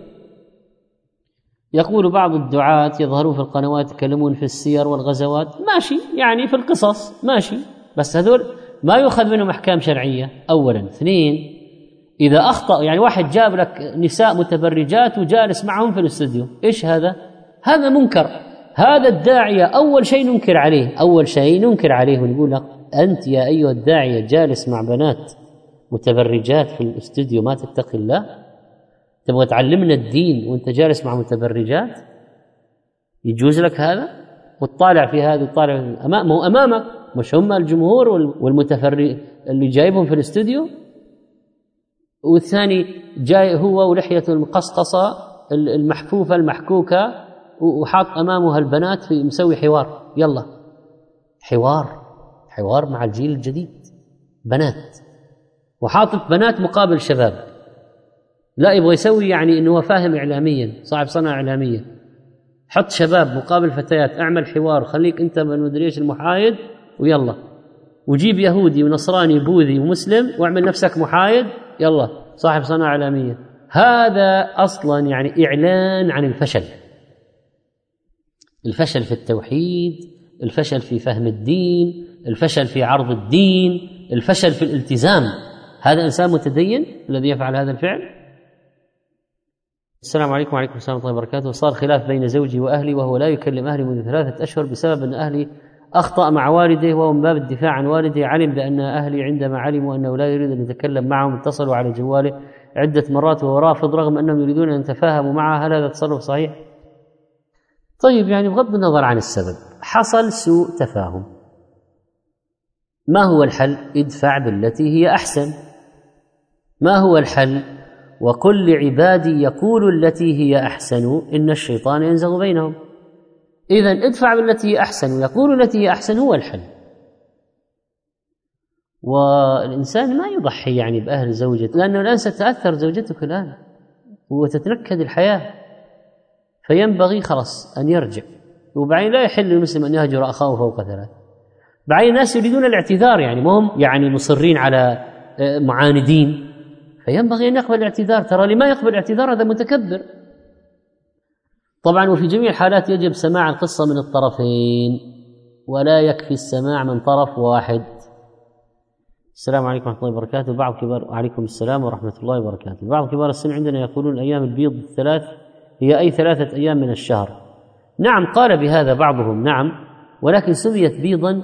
[SPEAKER 1] يقول بعض الدعاة يظهرون في القنوات يتكلمون في السير والغزوات، ماشي يعني في القصص ماشي، بس هذول ما يؤخذ منهم أحكام شرعية أولا. اثنين، إذا أخطأ يعني واحد جاب لك نساء متبرجات وجالس معهم في الاستوديو، إيش هذا؟ هذا منكر. هذا الداعية أول شيء ننكر عليه ونقول لك أنت يا أيها الداعية جالس مع بنات متبرجات في الاستوديو، ما تتقي الله؟ تبغى تعلمنا الدين وانت جالس مع متبرجات؟ يجوز لك هذا؟ وتطالع في هذا وتطالع أمامك، مش هم الجمهور والمتفرج اللي جايبهم في الاستوديو؟ والثاني جاي هو ولحيته المقصقصة المحفوفة المحكوكة وحاط أمامها البنات في مسوي حوار، يلا حوار مع الجيل الجديد، بنات، وحاطط بنات مقابل شباب. لا يبغى يسوي يعني إنه هو فاهم إعلاميا، صاحب صنعة إعلامية، حط شباب مقابل فتيات، أعمل حوار، خليك أنت من مدري إيش المحايد ويلا، وجيب يهودي ونصراني بوذي ومسلم واعمل نفسك محايد، يلا صاحب صنعة إعلامية. هذا أصلا يعني إعلان عن الفشل في التوحيد، الفشل في فهم الدين، الفشل في عرض الدين، الفشل في الالتزام. هذا إنسان متدين الذي يفعل هذا الفعل؟ السلام عليكم وعليكم السلام ورحمة الله وبركاته. صار خلاف بين زوجي وأهلي وهو لا يكلم أهلي منذ 3 أشهر بسبب أن أهلي أخطأ مع والده، وهو من باب الدفاع عن والده. علم بأن أهلي عندما علموا أنه لا يريد أن يتكلم معهم اتصلوا على جواله عدة مرات وهو رافض رغم أنهم يريدون أن يتفاهموا معه. هل هذا تصرف صحيح؟ طيب يعني بغض النظر عن السبب، حصل سوء تفاهم، ما هو الحل؟ ادفع بالتي هي أحسن. ما هو الحل؟ وقل لعبادي يقولوا التي هي أحسن إن الشيطان ينزغ بينهم. إذن ادفع بالتي هي أحسن ويقول التي هي أحسن هو الحل. والإنسان ما يضحي يعني بأهل زوجته، لأنه الآن ستتأثر زوجتك الآن وتتنكد الحياة، فينبغي خلاص أن يرجع. وبعدين لا يحل للمسلم أن يهجر أخاه فوق 3. بعدين الناس يريدون الاعتذار، يعني ما هم يعني مصرين على معاندين، فينبغي أن يقبل الاعتذار. ترى اللي ما يقبل الاعتذار هذا متكبر. طبعا وفي جميع الحالات يجب سماع القصة من الطرفين ولا يكفي السماع من طرف واحد. السلام عليكم ورحمة الله وبركاته. وعليكم السلام ورحمة الله وبركاته. بعض كبار السن عندنا يقولون أيام البيض الثلاث هي أي 3 أيام من الشهر. نعم قال بهذا بعضهم، نعم، ولكن سميت بيضا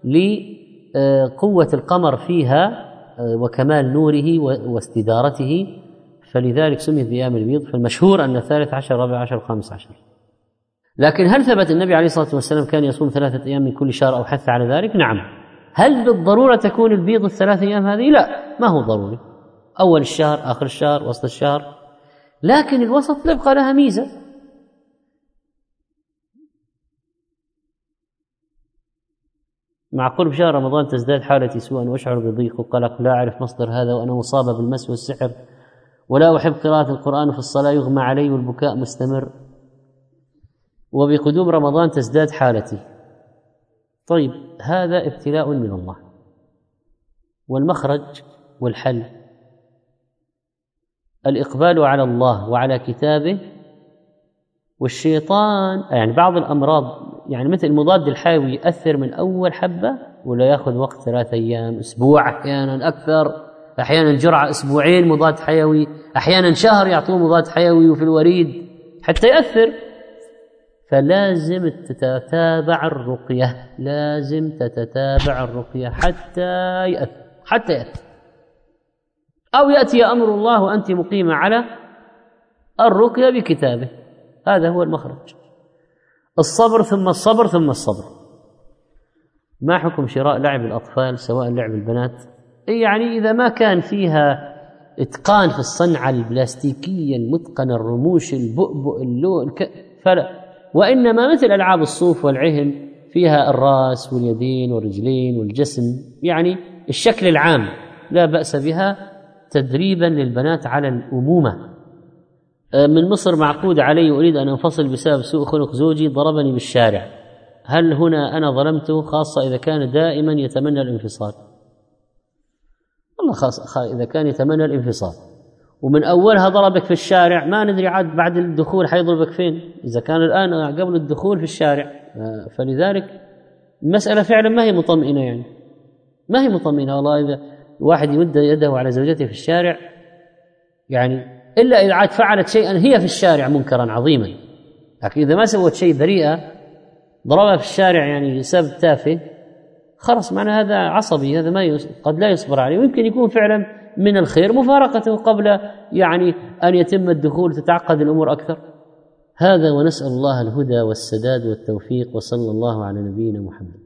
[SPEAKER 1] لقوة القمر فيها وكمال نوره واستدارته، فلذلك سميت بأيام البيض. فالمشهور أن 13 14 15. لكن هل ثبت النبي عليه الصلاة والسلام كان يصوم 3 أيام من كل شهر أو حث على ذلك؟ نعم. هل بالضرورة تكون البيض ال3 أيام هذه؟ لا، ما هو ضروري، أول الشهر، آخر الشهر، وسط الشهر، لكن الوسط يبقى لها ميزة. مع قرب شهر رمضان تزداد حالتي سوءا وأشعر بضيق وقلق، لا أعرف مصدر هذا وأنا مصابة بالمس والسحر، ولا أحب قراءة القرآن في الصلاة، يغمى علي والبكاء مستمر، وبقدوم رمضان تزداد حالتي. طيب هذا ابتلاء من الله، والمخرج والحل الإقبال على الله وعلى كتابه. والشيطان يعني بعض الأمراض يعني مثل المضاد الحيوي يأثر من أول حبة ولا يأخذ وقت 3 أيام، أسبوع، أحيانا أكثر، أحيانا جرعة 2 مضاد حيوي، أحيانا شهر يعطوه مضاد حيوي وفي الوريد حتى يأثر. فلازم تتتابع الرقية، لازم تتتابع الرقية حتى يأثر، أو يأتي أمر الله وأنت مقيمة على الرقية بكتابه. هذا هو المخرج. الصبر ثم الصبر ثم الصبر. ما حكم شراء لعب الأطفال سواء لعب البنات؟ يعني إذا ما كان فيها إتقان في الصنعة البلاستيكية المتقنة، الرموش، البؤبؤ، اللون، فلا، وإنما مثل ألعاب الصوف والعهن فيها الرأس واليدين والرجلين والجسم، يعني الشكل العام، لا بأس بها تدريبا للبنات على الأمومة. من مصر معقود علي وأريد أن أنفصل بسبب سوء خلق زوجي، ضربني بالشارع، هل هنا أنا ظلمته، خاصة إذا كان دائما يتمنى الانفصال؟ والله خاصة إذا كان يتمنى الانفصال ومن أولها ضربك في الشارع، ما ندري عاد بعد الدخول حيضربك فين، إذا كان الآن قبل الدخول في الشارع. فلذلك المسألة فعلا ما هي مطمئنة، يعني ما هي مطمئنة والله. إذا واحد يمد يده على زوجته في الشارع، يعني إلا إذا عاد فعلت شيئا هي في الشارع منكرا عظيما، لكن إذا ما سوت شيء بريئة ضربها في الشارع يعني سبب تافه، خلاص معنى هذا عصبي، هذا ما قد لا يصبر عليه، ويمكن يكون فعلا من الخير مفارقته قبل يعني أن يتم الدخول تتعقد الأمور أكثر. هذا، ونسأل الله الهدى والسداد والتوفيق، وصلى الله على نبينا محمد.